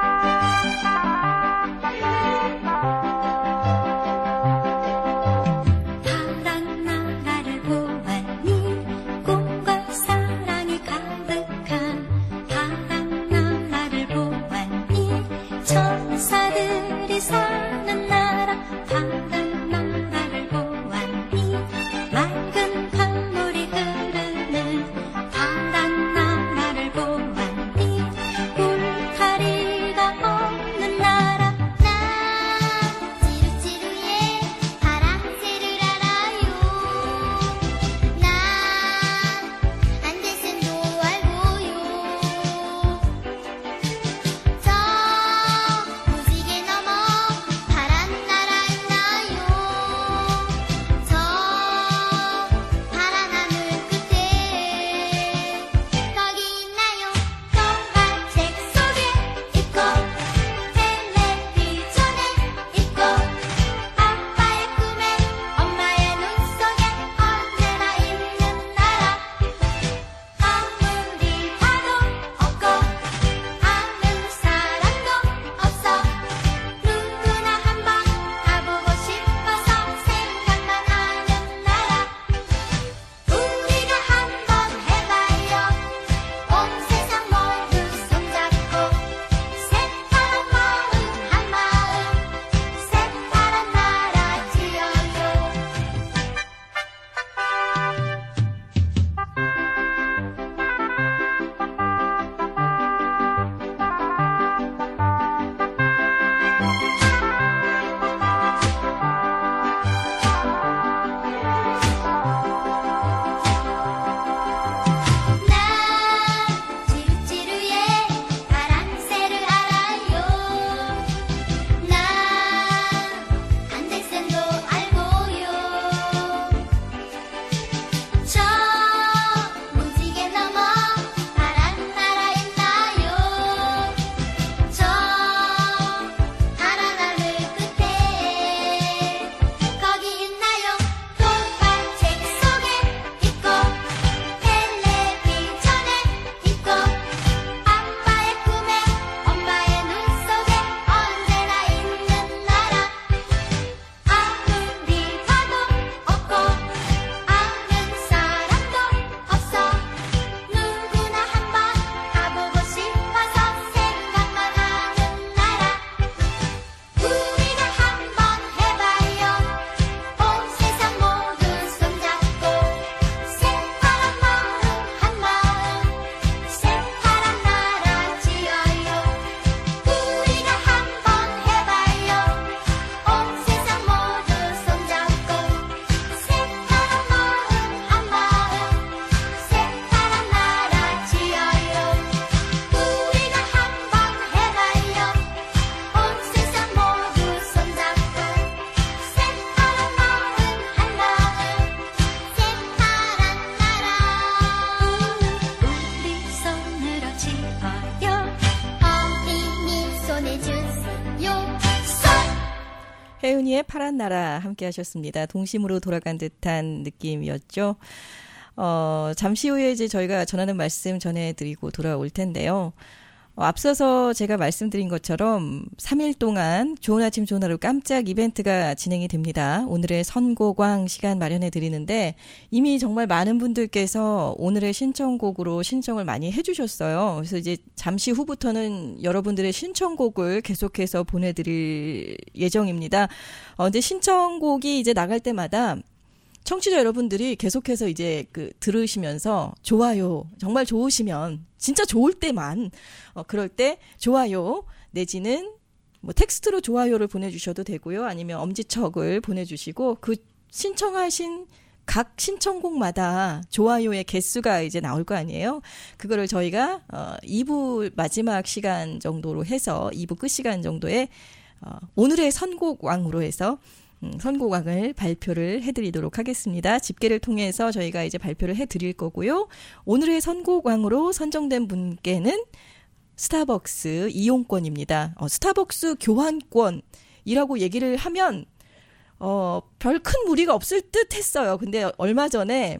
Speaker 1: 파란 나라 함께 하셨습니다. 동심으로 돌아간 듯한 느낌이었죠. 잠시 후에 이제 저희가 전하는 말씀 전해드리고 돌아올 텐데요. 앞서서 제가 말씀드린 것처럼 3일 동안 좋은 아침 좋은 하루 깜짝 이벤트가 진행이 됩니다. 오늘의 선곡왕 시간 마련해 드리는데 이미 정말 많은 분들께서 오늘의 신청곡으로 신청을 많이 해주셨어요. 그래서 이제 잠시 후부터는 여러분들의 신청곡을 계속해서 보내드릴 예정입니다. 근데 신청곡이 이제 나갈 때마다 청취자 여러분들이 계속해서 이제 들으시면서 좋아요, 정말 좋으시면 진짜 좋을 때만 그럴 때 좋아요 내지는 뭐 텍스트로 좋아요를 보내주셔도 되고요. 아니면 엄지척을 보내주시고 그 신청하신 각 신청곡마다 좋아요의 개수가 이제 나올 거 아니에요. 그거를 저희가 2부 마지막 시간 정도로 해서 2부 끝 시간 정도에 오늘의 선곡왕으로 해서 선곡왕을 발표를 해드리도록 하겠습니다. 집계를 통해서 저희가 이제 발표를 해드릴 거고요. 오늘의 선곡왕으로 선정된 분께는 스타벅스 이용권입니다. 스타벅스 교환권이라고 얘기를 하면 별 큰 무리가 없을 듯 했어요. 근데 얼마 전에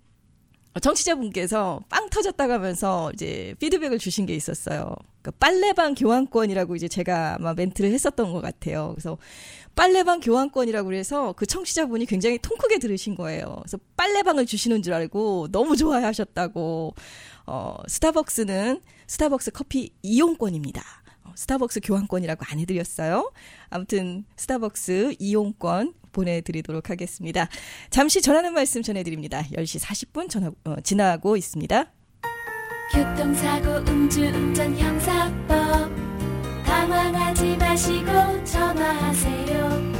Speaker 1: 청취자분께서 빵 터졌다고 하면서 이제 피드백을 주신 게 있었어요. 그러니까 빨래방 교환권이라고 이제 제가 아마 멘트를 했었던 것 같아요. 그래서 빨래방 교환권이라고 해서 그 청취자분이 굉장히 통 크게 들으신 거예요. 그래서 빨래방을 주시는 줄 알고 너무 좋아하셨다고. 스타벅스는 스타벅스 커피 이용권입니다. 스타벅스 교환권이라고 안 해드렸어요. 아무튼 스타벅스 이용권 보내드리도록 하겠습니다. 잠시 전하는 말씀 전해드립니다. 10시 40분 지나고 있습니다.
Speaker 14: 교통사고 음주운전 형사법 당황하지 마시고 전화하세요.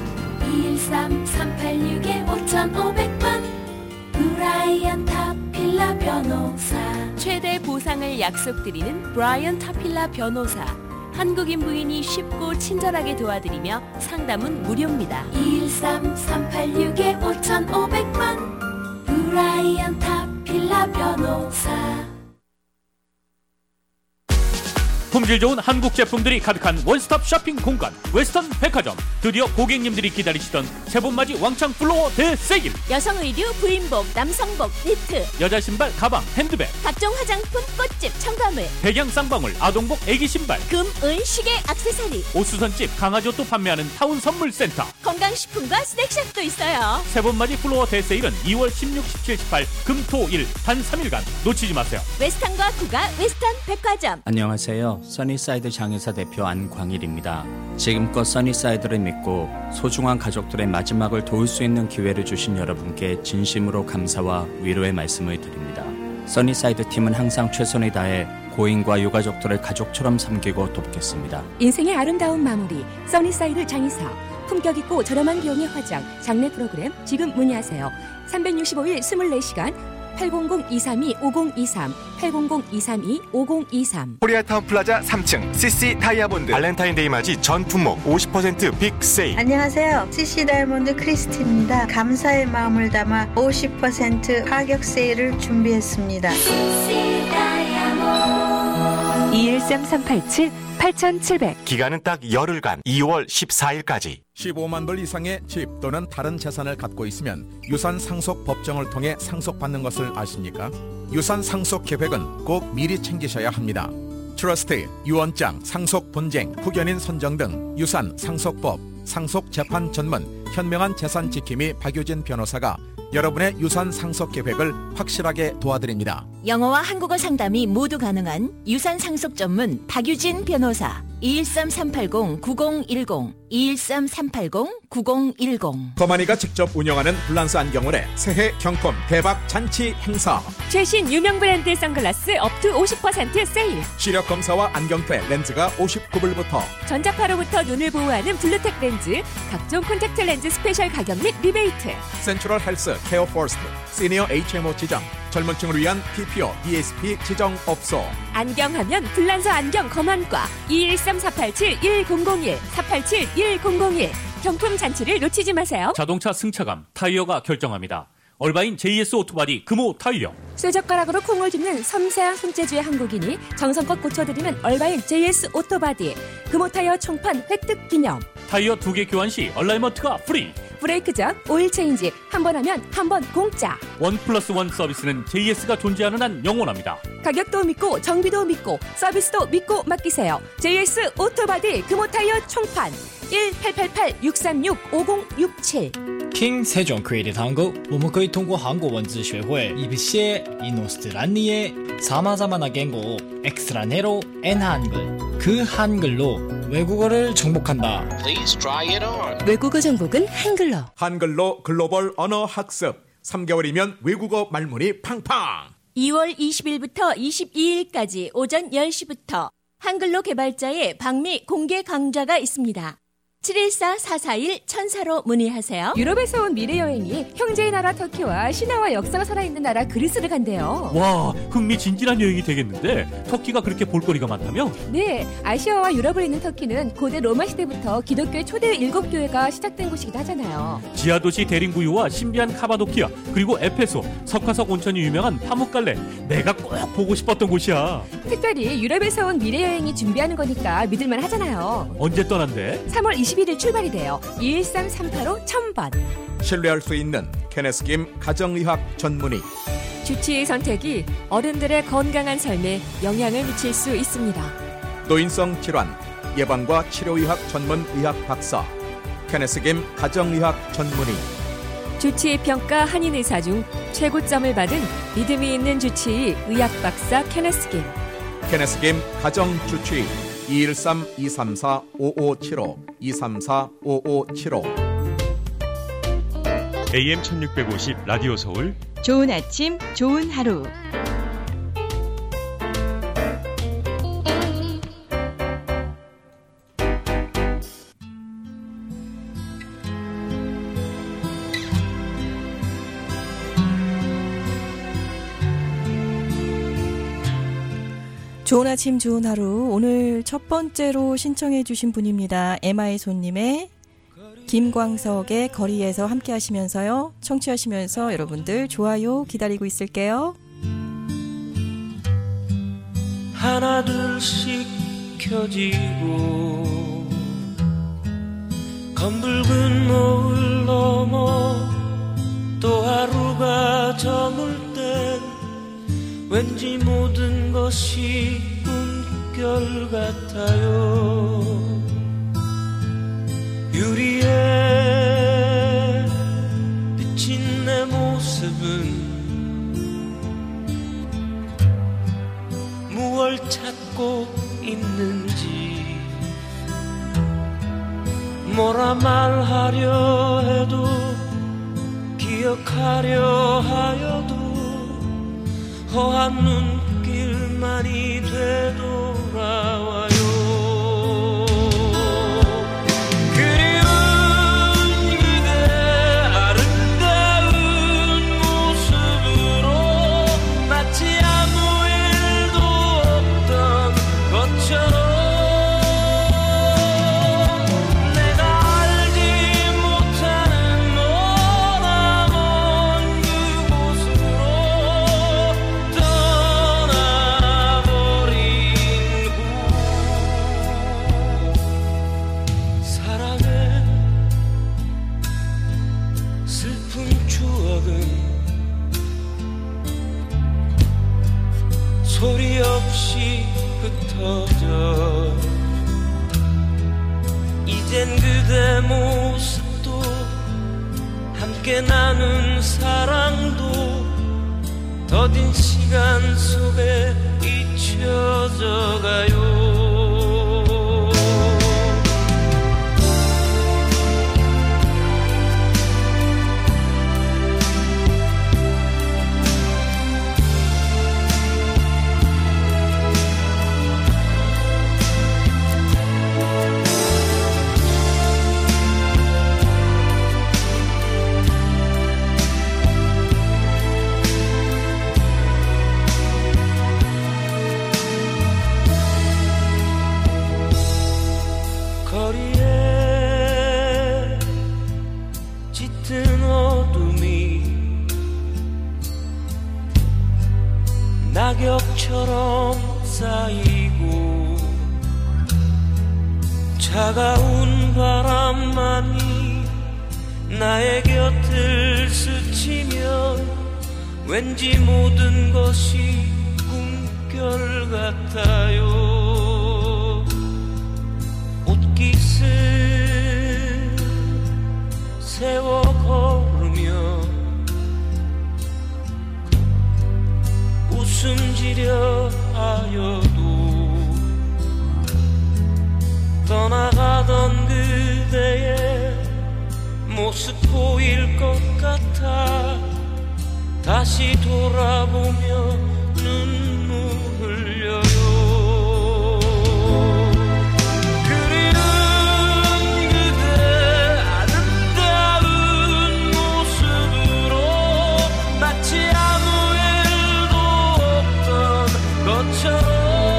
Speaker 14: 213-386-5500번 브라이언 타필라 변호사.
Speaker 9: 최대 보상을 약속드리는 브라이언 타필라 변호사. 한국인 부인이 쉽고 친절하게 도와드리며 상담은 무료입니다.
Speaker 14: 213-386-5500번 브라이언 타필라 변호사.
Speaker 3: 품질 좋은 한국 제품들이 가득한 원스톱 쇼핑 공간 웨스턴 백화점. 드디어 고객님들이 기다리시던 세봄맞이 왕창 플로어 대세일.
Speaker 9: 여성 의류, 부인복, 남성복, 니트,
Speaker 3: 여자 신발, 가방, 핸드백,
Speaker 9: 각종 화장품, 꽃집, 첨가물,
Speaker 3: 백양 쌍방울, 아동복, 애기 신발,
Speaker 9: 금, 은, 시계, 액세서리,
Speaker 3: 옷수선집, 강아지옷도 판매하는 타운 선물센터,
Speaker 9: 건강식품과 스낵샵도 있어요.
Speaker 3: 세봄맞이 플로어 대세일은 2월 16, 17, 18 금, 토, 일 단 3일간 놓치지 마세요.
Speaker 9: 웨스턴과 구가 웨스턴 백화점.
Speaker 15: 안녕하세요. 써니사이드 장의사 대표 안광일입니다. 지금껏 써니사이드를 믿고 소중한 가족들의 마지막을 도울 수 있는 기회를 주신 여러분께 진심으로 감사와 위로의 말씀을 드립니다. 써니사이드 팀은 항상 최선을 다해 고인과 유가족들을 가족처럼 섬기고 돕겠습니다.
Speaker 16: 인생의 아름다운 마무리 써니사이드 장의사. 품격 있고 저렴한 비용의 화장, 장례 프로그램 지금 문의하세요. 365일 24시간 800-232-5023 800-232-5023
Speaker 17: 코리아타운 플라자 3층 CC 다이아몬드 발렌타인데이 맞이 전 품목 50% 빅 세일.
Speaker 18: 안녕하세요. CC 다이아몬드 크리스티입니다. 감사의 마음을 담아 50% 가격 세일을 준비했습니다.
Speaker 14: CC 다이아몬드
Speaker 17: 213-387-8700 기간은 딱 열흘간 2월 14일까지.
Speaker 5: 15만 불 이상의 집 또는 다른 재산을 갖고 있으면 유산 상속 법정을 통해 상속받는 것을 아십니까? 유산 상속 계획은 꼭 미리 챙기셔야 합니다. 트러스트, 유언장, 상속 분쟁, 후견인 선정 등 유산 상속법, 상속 재판 전문 현명한 재산 지킴이 박유진 변호사가 여러분의 유산 상속 계획을 확실하게 도와드립니다.
Speaker 9: 영어와 한국어 상담이 모두 가능한 유산 상속 전문 박유진 변호사. 213-380-9010 213-380-9010
Speaker 5: 거마니가 직접 운영하는 블란스 안경원의 새해 경품 대박 잔치 행사.
Speaker 16: 최신 유명 브랜드 선글라스 업 투 50% 세일.
Speaker 5: 시력 검사와 안경테 렌즈가 59불부터.
Speaker 16: 전자파로부터 눈을 보호하는 블루텍 렌즈, 각종 콘택트 렌즈 스페셜 가격 및 리베이트.
Speaker 5: 센트럴 헬스 케어 포스트 시니어 HMO 지정, 젊은 층을 위한 TPO, DSP 지정 업소.
Speaker 16: 안경하면 불란서 안경 검안과 213-487-1001 487-1001 경품 잔치를 놓치지 마세요.
Speaker 3: 자동차 승차감 타이어가 결정합니다. 얼바인 JS 오토바디 금호 타이어.
Speaker 16: 쇠젓가락으로 콩을 짚는 섬세한 손재주의 한국인이 정성껏 고쳐드리는 얼바인 JS 오토바디 금호 타이어 총판 획득 기념.
Speaker 3: 타이어 2개 교환 시 얼라이먼트가 프리.
Speaker 16: 브레이크 전, 오일 체인지 한 번 하면 한 번 공짜.
Speaker 3: 1+1 서비스는 JS가 존재하는 한 영원합니다.
Speaker 16: 가격도 믿고 정비도 믿고 서비스도 믿고 맡기세요. JS 오토바디 금호타이어 총판 1888-636-5067。
Speaker 19: 听这种可以的単語、我们可以通过韩国文字学会一些イノストラニエ様々な言語を엑스트라네로 N 한글 그 한글로 외국어를 정복한다.
Speaker 20: Please try it on.
Speaker 16: 외국어 정복은 한글로.
Speaker 5: 한글로 글로벌 언어 학습. 3개월이면 외국어 말문이 팡팡.
Speaker 9: 2월 20일부터 22일까지 오전 10시부터 한글로 개발자의 방미 공개 강좌가 있습니다. 714-441-1000로 문의하세요.
Speaker 16: 유럽에서 온 미래여행이 형제의 나라 터키와 신화와 역사가 살아있는 나라 그리스를 간대요.
Speaker 3: 와, 흥미진진한 여행이 되겠는데 터키가 그렇게 볼거리가 많다며?
Speaker 16: 네, 아시아와 유럽을 잇는 터키는 고대 로마 시대부터 기독교의 초대 7교회가 시작된 곳이기도 하잖아요.
Speaker 3: 지하도시 대림구유와 신비한 카바도키아, 그리고 에페소, 석화석 온천이 유명한 파묵갈레, 내가 꼭 보고 싶었던 곳이야.
Speaker 16: 특별히 유럽에서 온 미래여행이 준비하는 거니까 믿을만 하잖아요.
Speaker 3: 언제 떠난대?
Speaker 16: 3월 21일 출발이 돼요. 213-385-1000번.
Speaker 5: 신뢰할 수 있는 케네스 김 가정의학 전문의.
Speaker 16: 주치의 선택이 어른들의 건강한 삶에 영향을 미칠 수 있습니다.
Speaker 5: 노인성 질환 예방과 치료의학 전문 의학 박사 케네스 김 가정의학 전문의.
Speaker 16: 주치의 평가 한인의사 중 최고점을 받은 믿음이 있는 주치의 의학 박사 케네스 김.
Speaker 5: 케네스 김 가정주치의 213-234-5575 234-5575.
Speaker 12: AM 1650 라디오 서울.
Speaker 1: 좋은 아침, 좋은 하루. 좋은 아침 좋은 하루. 오늘 첫 번째로 신청해 주신 분입니다. MI 손님의 김광석의 거리에서 함께 하시면서요. 청취하시면서 여러분들 좋아요 기다리고 있을게요.
Speaker 21: 하나 둘씩 켜지고 검붉은 노을 넘어 또 하루가 저물 땐 왠지 모든 것이 꿈결 같아요. 유리에 비친 내 모습은 무얼 찾고 있는지 뭐라 말하려 해도 기억하려 하여도 허한 눈길만이 되돌아와요. 그리운 그대 아름다운 모습으로 마치 아무 일도 없던 것처럼 내가 알지 못하는 머나먼 그곳으로 떠나버린 후 사랑의 슬픈 추억은 소리 없이 흩어져 이젠 그대 모습도 함께 나눈 사랑도 더딘 시간 속에 잊혀져 가요. 거리에 짙은 어둠이 낙엽처럼 쌓이고 차가운 바람만이 나의 곁을 스치며 왠지 모든 것이 꿈결 같아요. 옷깃을 세워 걸으며 웃음지려 하여도 떠나가던 그대의 모습 보일 것 같아 다시 돌아보며 눈물 흘려요. 그리운 그대 아름다운 모습으로 마치 아무 일도 없던 것처럼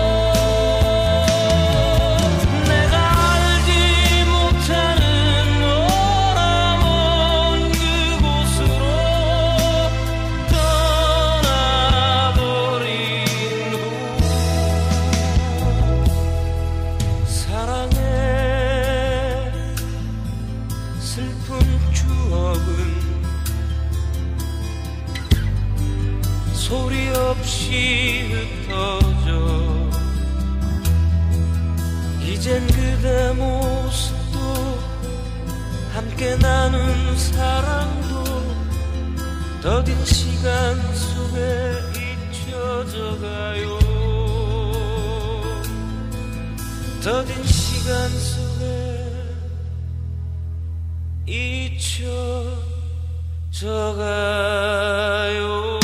Speaker 21: 소리 없이 흩어져 이젠 그대 모습도 함께 나눈 사랑도 더딘 시간 속에 잊혀져 가요. 더딘 시간 속에 잊혀져 가요.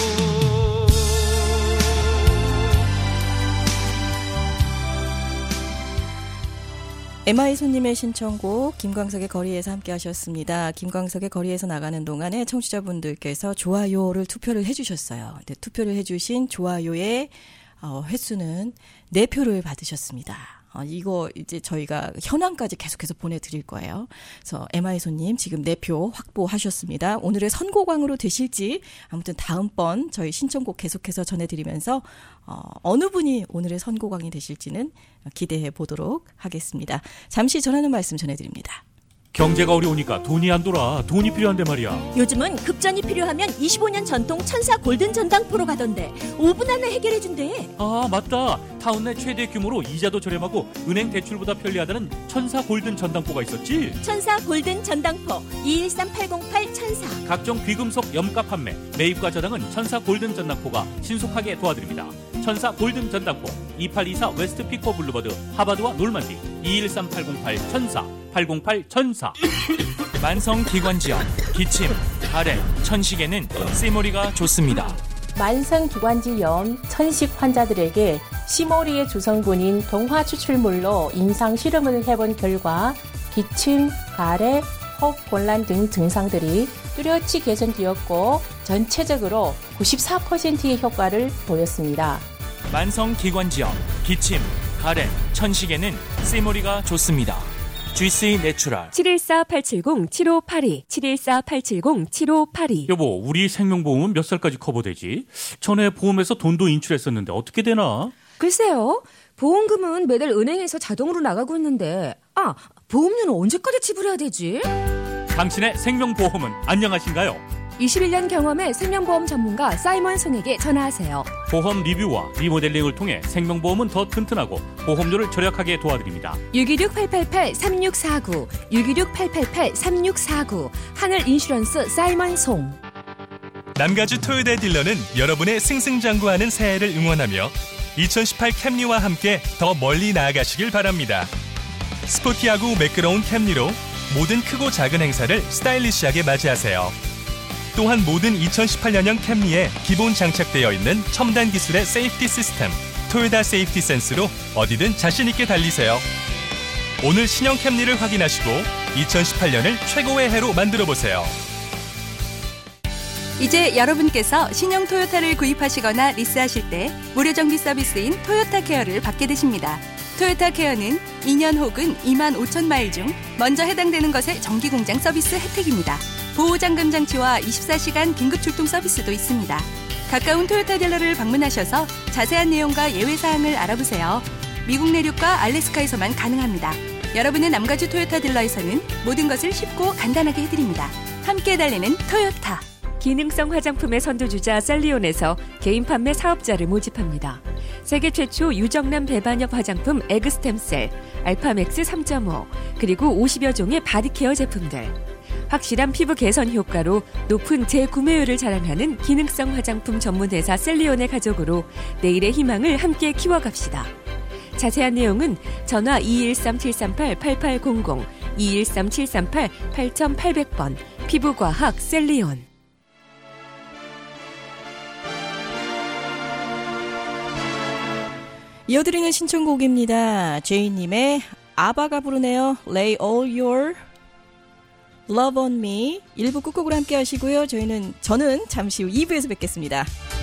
Speaker 1: MI 손님의 신청곡 김광석의 거리에서 함께 하셨습니다. 김광석의 거리에서 나가는 동안에 청취자분들께서 좋아요를 투표를 해주셨어요. 근데 투표를 해주신 좋아요의 횟수는 4표를 받으셨습니다. 이거 이제 저희가 현황까지 계속해서 보내드릴 거예요. 그래서 MI 손님 지금 4표 확보하셨습니다. 오늘의 선곡왕으로 되실지 아무튼 다음번 저희 신청곡 계속해서 전해드리면서 어느 분이 오늘의 선곡왕이 되실지는 기대해 보도록 하겠습니다. 잠시 전하는 말씀 전해드립니다.
Speaker 3: 경제가 어려우니까 돈이 안 돌아. 돈이 필요한데 말이야.
Speaker 9: 요즘은 급전이 필요하면 25년 전통 천사 골든 전당포로 가던데 5분 안에 해결해준대.
Speaker 3: 아 맞다. 타운 내 최대 규모로 이자도 저렴하고 은행 대출보다 편리하다는 천사 골든 전당포가 있었지.
Speaker 9: 천사 골든 전당포 213-808 천사.
Speaker 3: 각종 귀금속 염가 판매, 매입과 저당은 천사 골든 전당포가 신속하게 도와드립니다. 천사 골든 전당포 2824 웨스트 피코 블루버드 하버드와 놀만디 213-808 천사 808 천사. 만성기관지염, 기침, 가래, 천식에는 시모리가 좋습니다.
Speaker 20: 만성기관지염, 천식 환자들에게 시모리의 주성분인 동화 추출물로 임상 실험을 해본 결과 기침, 가래, 호흡곤란 등 증상들이 뚜렷이 개선되었고 전체적으로 94%의 효과를 보였습니다.
Speaker 3: 만성기관지염, 기침, 가래, 천식에는 시모리가 좋습니다. GC 내추럴
Speaker 16: 714-870-7582 714-870-7582.
Speaker 3: 여보, 우리 생명보험은 몇 살까지 커버되지? 전에 보험에서 돈도 인출했었는데 어떻게 되나?
Speaker 16: 글쎄요. 보험금은 매달 은행에서 자동으로 나가고 있는데 보험료는 언제까지 지불해야 되지?
Speaker 3: 당신의 생명보험은 안녕하신가요?
Speaker 16: 21년 경험의 생명보험 전문가 사이먼 송에게 전화하세요.
Speaker 3: 보험 리뷰와 리모델링을 통해 생명보험은 더 튼튼하고 보험료를 절약하게 도와드립니다.
Speaker 16: 626-888-3649 626-888-3649 하늘인슈런스 사이먼 송.
Speaker 22: 남가주 토요타 딜러는 여러분의 승승장구하는 새해를 응원하며 2018 캠리와 함께 더 멀리 나아가시길 바랍니다. 스포티하고 매끄러운 캠리로 모든 크고 작은 행사를 스타일리시하게 맞이하세요. 또한 모든 2018년형 캠리에 기본 장착되어 있는 첨단 기술의 세이프티 시스템 토요타 세이프티 센스로 어디든 자신있게 달리세요. 오늘 신형 캠리를 확인하시고 2018년을 최고의 해로 만들어보세요.
Speaker 6: 이제 여러분께서 신형 토요타를 구입하시거나 리스하실 때 무료 정비 서비스인 토요타 케어를 받게 되십니다. 토요타 케어는 2년 혹은 2만 5천 마일 중 먼저 해당되는 것의 정기공장 서비스 혜택입니다. 보호잠금 장치와 24시간 긴급 출동 서비스도 있습니다. 가까운 토요타 딜러를 방문하셔서 자세한 내용과 예외사항을 알아보세요. 미국 내륙과 알래스카에서만 가능합니다. 여러분의 남가주 토요타 딜러에서는 모든 것을 쉽고 간단하게 해드립니다. 함께 달리는 토요타.
Speaker 2: 기능성 화장품의 선두주자 셀리온에서 개인 판매 사업자를 모집합니다. 세계 최초 유정남 배반엽 화장품 에그스템셀, 알파맥스 3.5, 그리고 50여 종의 바디케어 제품들. 확실한 피부 개선 효과로 높은 재구매율을 자랑하는 기능성 화장품 전문회사 셀리온의 가족으로 내일의 희망을 함께 키워갑시다. 자세한 내용은 전화 213-738-8800, 213-738-8800번, 피부과학 셀리온.
Speaker 1: 이어드리는 신청곡입니다. 제이님의 아바가 부르네요. Lay all your love on me. 1부 끝곡으로 함께 하시고요. 저는 잠시 후 2부에서 뵙겠습니다.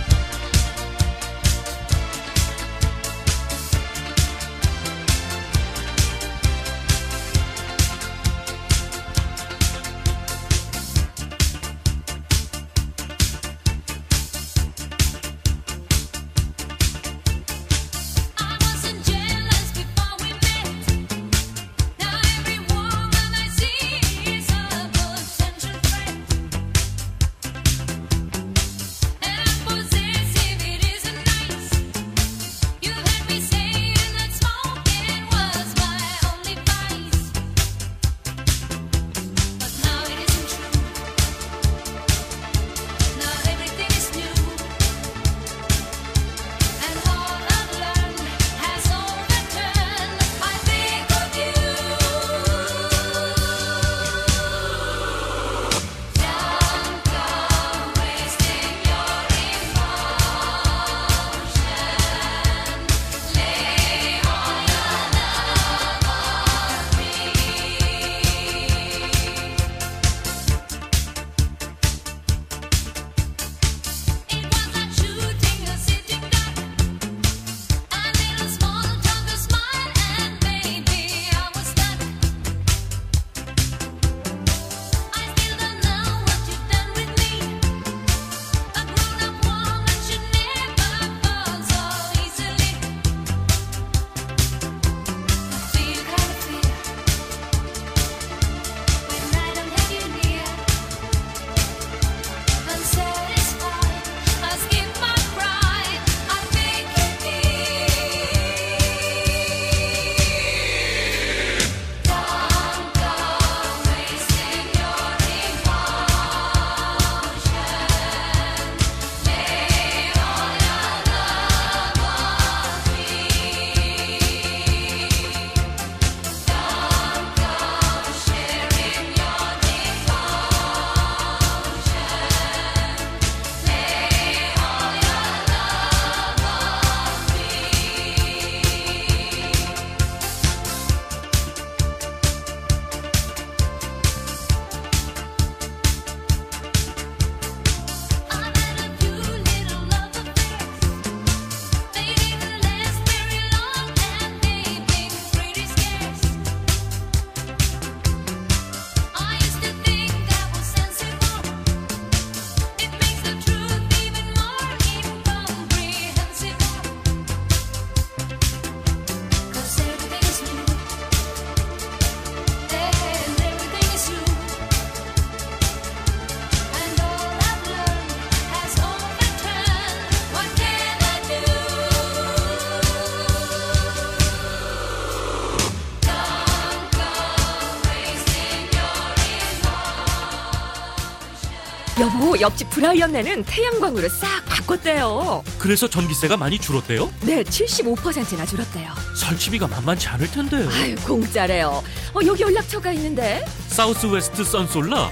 Speaker 2: 여보, 옆집 브라이언네는 태양광으로 싹 바꿨대요.
Speaker 3: 그래서 전기세가 많이 줄었대요?
Speaker 2: 네, 75%나 줄었대요.
Speaker 3: 설치비가 만만치 않을 텐데요.
Speaker 2: 아유, 공짜래요. 여기 연락처가 있는데.
Speaker 3: 사우스웨스트 선솔라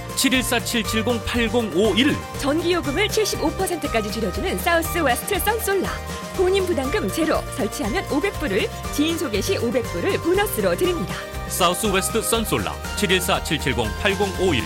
Speaker 3: 714-770-8051.
Speaker 2: 전기요금을 75%까지 줄여주는 사우스웨스트 선솔라. 본인 부담금 제로, 설치하면 500불을, 지인 소개 시 500불을 보너스로 드립니다.
Speaker 3: 사우스웨스트 선솔라 714-770-8051,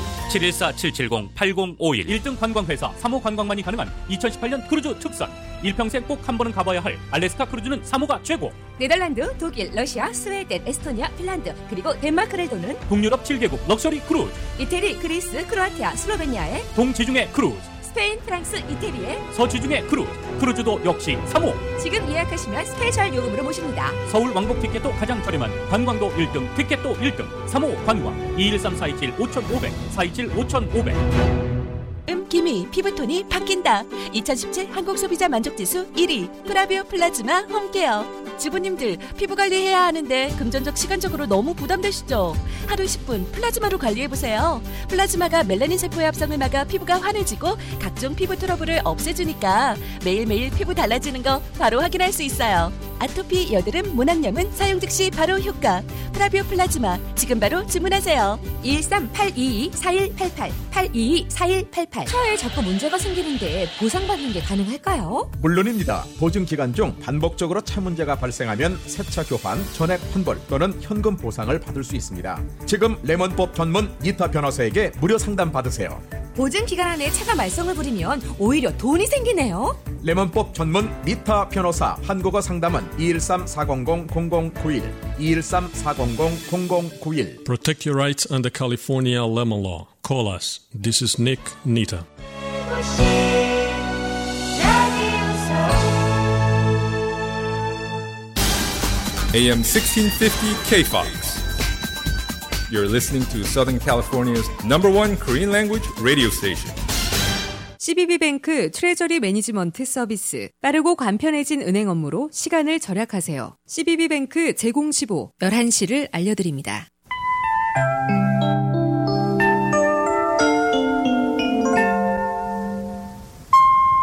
Speaker 3: 714-770-8051. 1등 관광회사 3호 관광만이 가능한 2018년 크루즈 특선. 일평생 꼭 한 번은 가봐야 할 알래스카 크루즈는 3호가 최고.
Speaker 2: 네덜란드, 독일, 러시아, 스웨덴, 에스토니아, 핀란드, 그리고 덴마크를 도는
Speaker 3: 북유럽 7개국 럭셔리 크루즈.
Speaker 2: 이태리, 그리스, 크로아티아, 슬로베니아의
Speaker 3: 동지중해 크루즈.
Speaker 16: 스페인, 프랑스, 이태리에
Speaker 3: 서지중해 크루즈도 역시 3호.
Speaker 16: 지금 예약하시면 스페셜 요금으로 모십니다.
Speaker 3: 서울 왕복 티켓도 가장 저렴한 관광도 1등, 티켓도 1등. 3호 관광 213-427-5500, 427-5500.
Speaker 7: 기미 피부톤이 바뀐다. 2017 한국소비자 만족지수 1위 프라비오 플라즈마 홈케어. 주부님들 피부 관리해야 하는데 금전적 시간적으로 너무 부담되시죠? 하루 10분 플라즈마로 관리해보세요. 플라즈마가 멜라닌 세포의 합성을 막아 피부가 환해지고 각종 피부 트러블을 없애주니까 매일매일 피부 달라지는 거 바로 확인할 수 있어요. 아토피, 여드름, 모낭염은 사용 즉시 바로 효과. 프라비오 플라즈마 지금 바로 주문하세요.
Speaker 16: 13822-4188 822-4188. 혀에 자꾸 문제가 생기는데 보상받는 게 가능할까요?
Speaker 5: 물론입니다. 보증 기간 중 반복적으로 차 문제가 발생하면 새차 교환, 전액 환불 또는 현금 보상을 받을 수 있습니다. 지금 레몬법 전문 니타 변호사에게 무료 상담 받으세요.
Speaker 16: 보증 기간 안에 차가 말썽을 부리면 오히려 돈이 생기네요.
Speaker 5: 레몬법 전문 니타 변호사. 한국어 상담은 213-400-0091 213-400-0091.
Speaker 8: Protect your rights under California lemon law. Call us. This is Nick Nita.
Speaker 23: AM 1650 KFOX. You're listening to Southern California's #1 Korean language radio station.
Speaker 2: CBB뱅크 트레저리 매니지먼트 서비스. 빠르고 간편해진 은행 업무로 시간을 절약하세요. CBB뱅크 제공 15, 11시를 알려드립니다.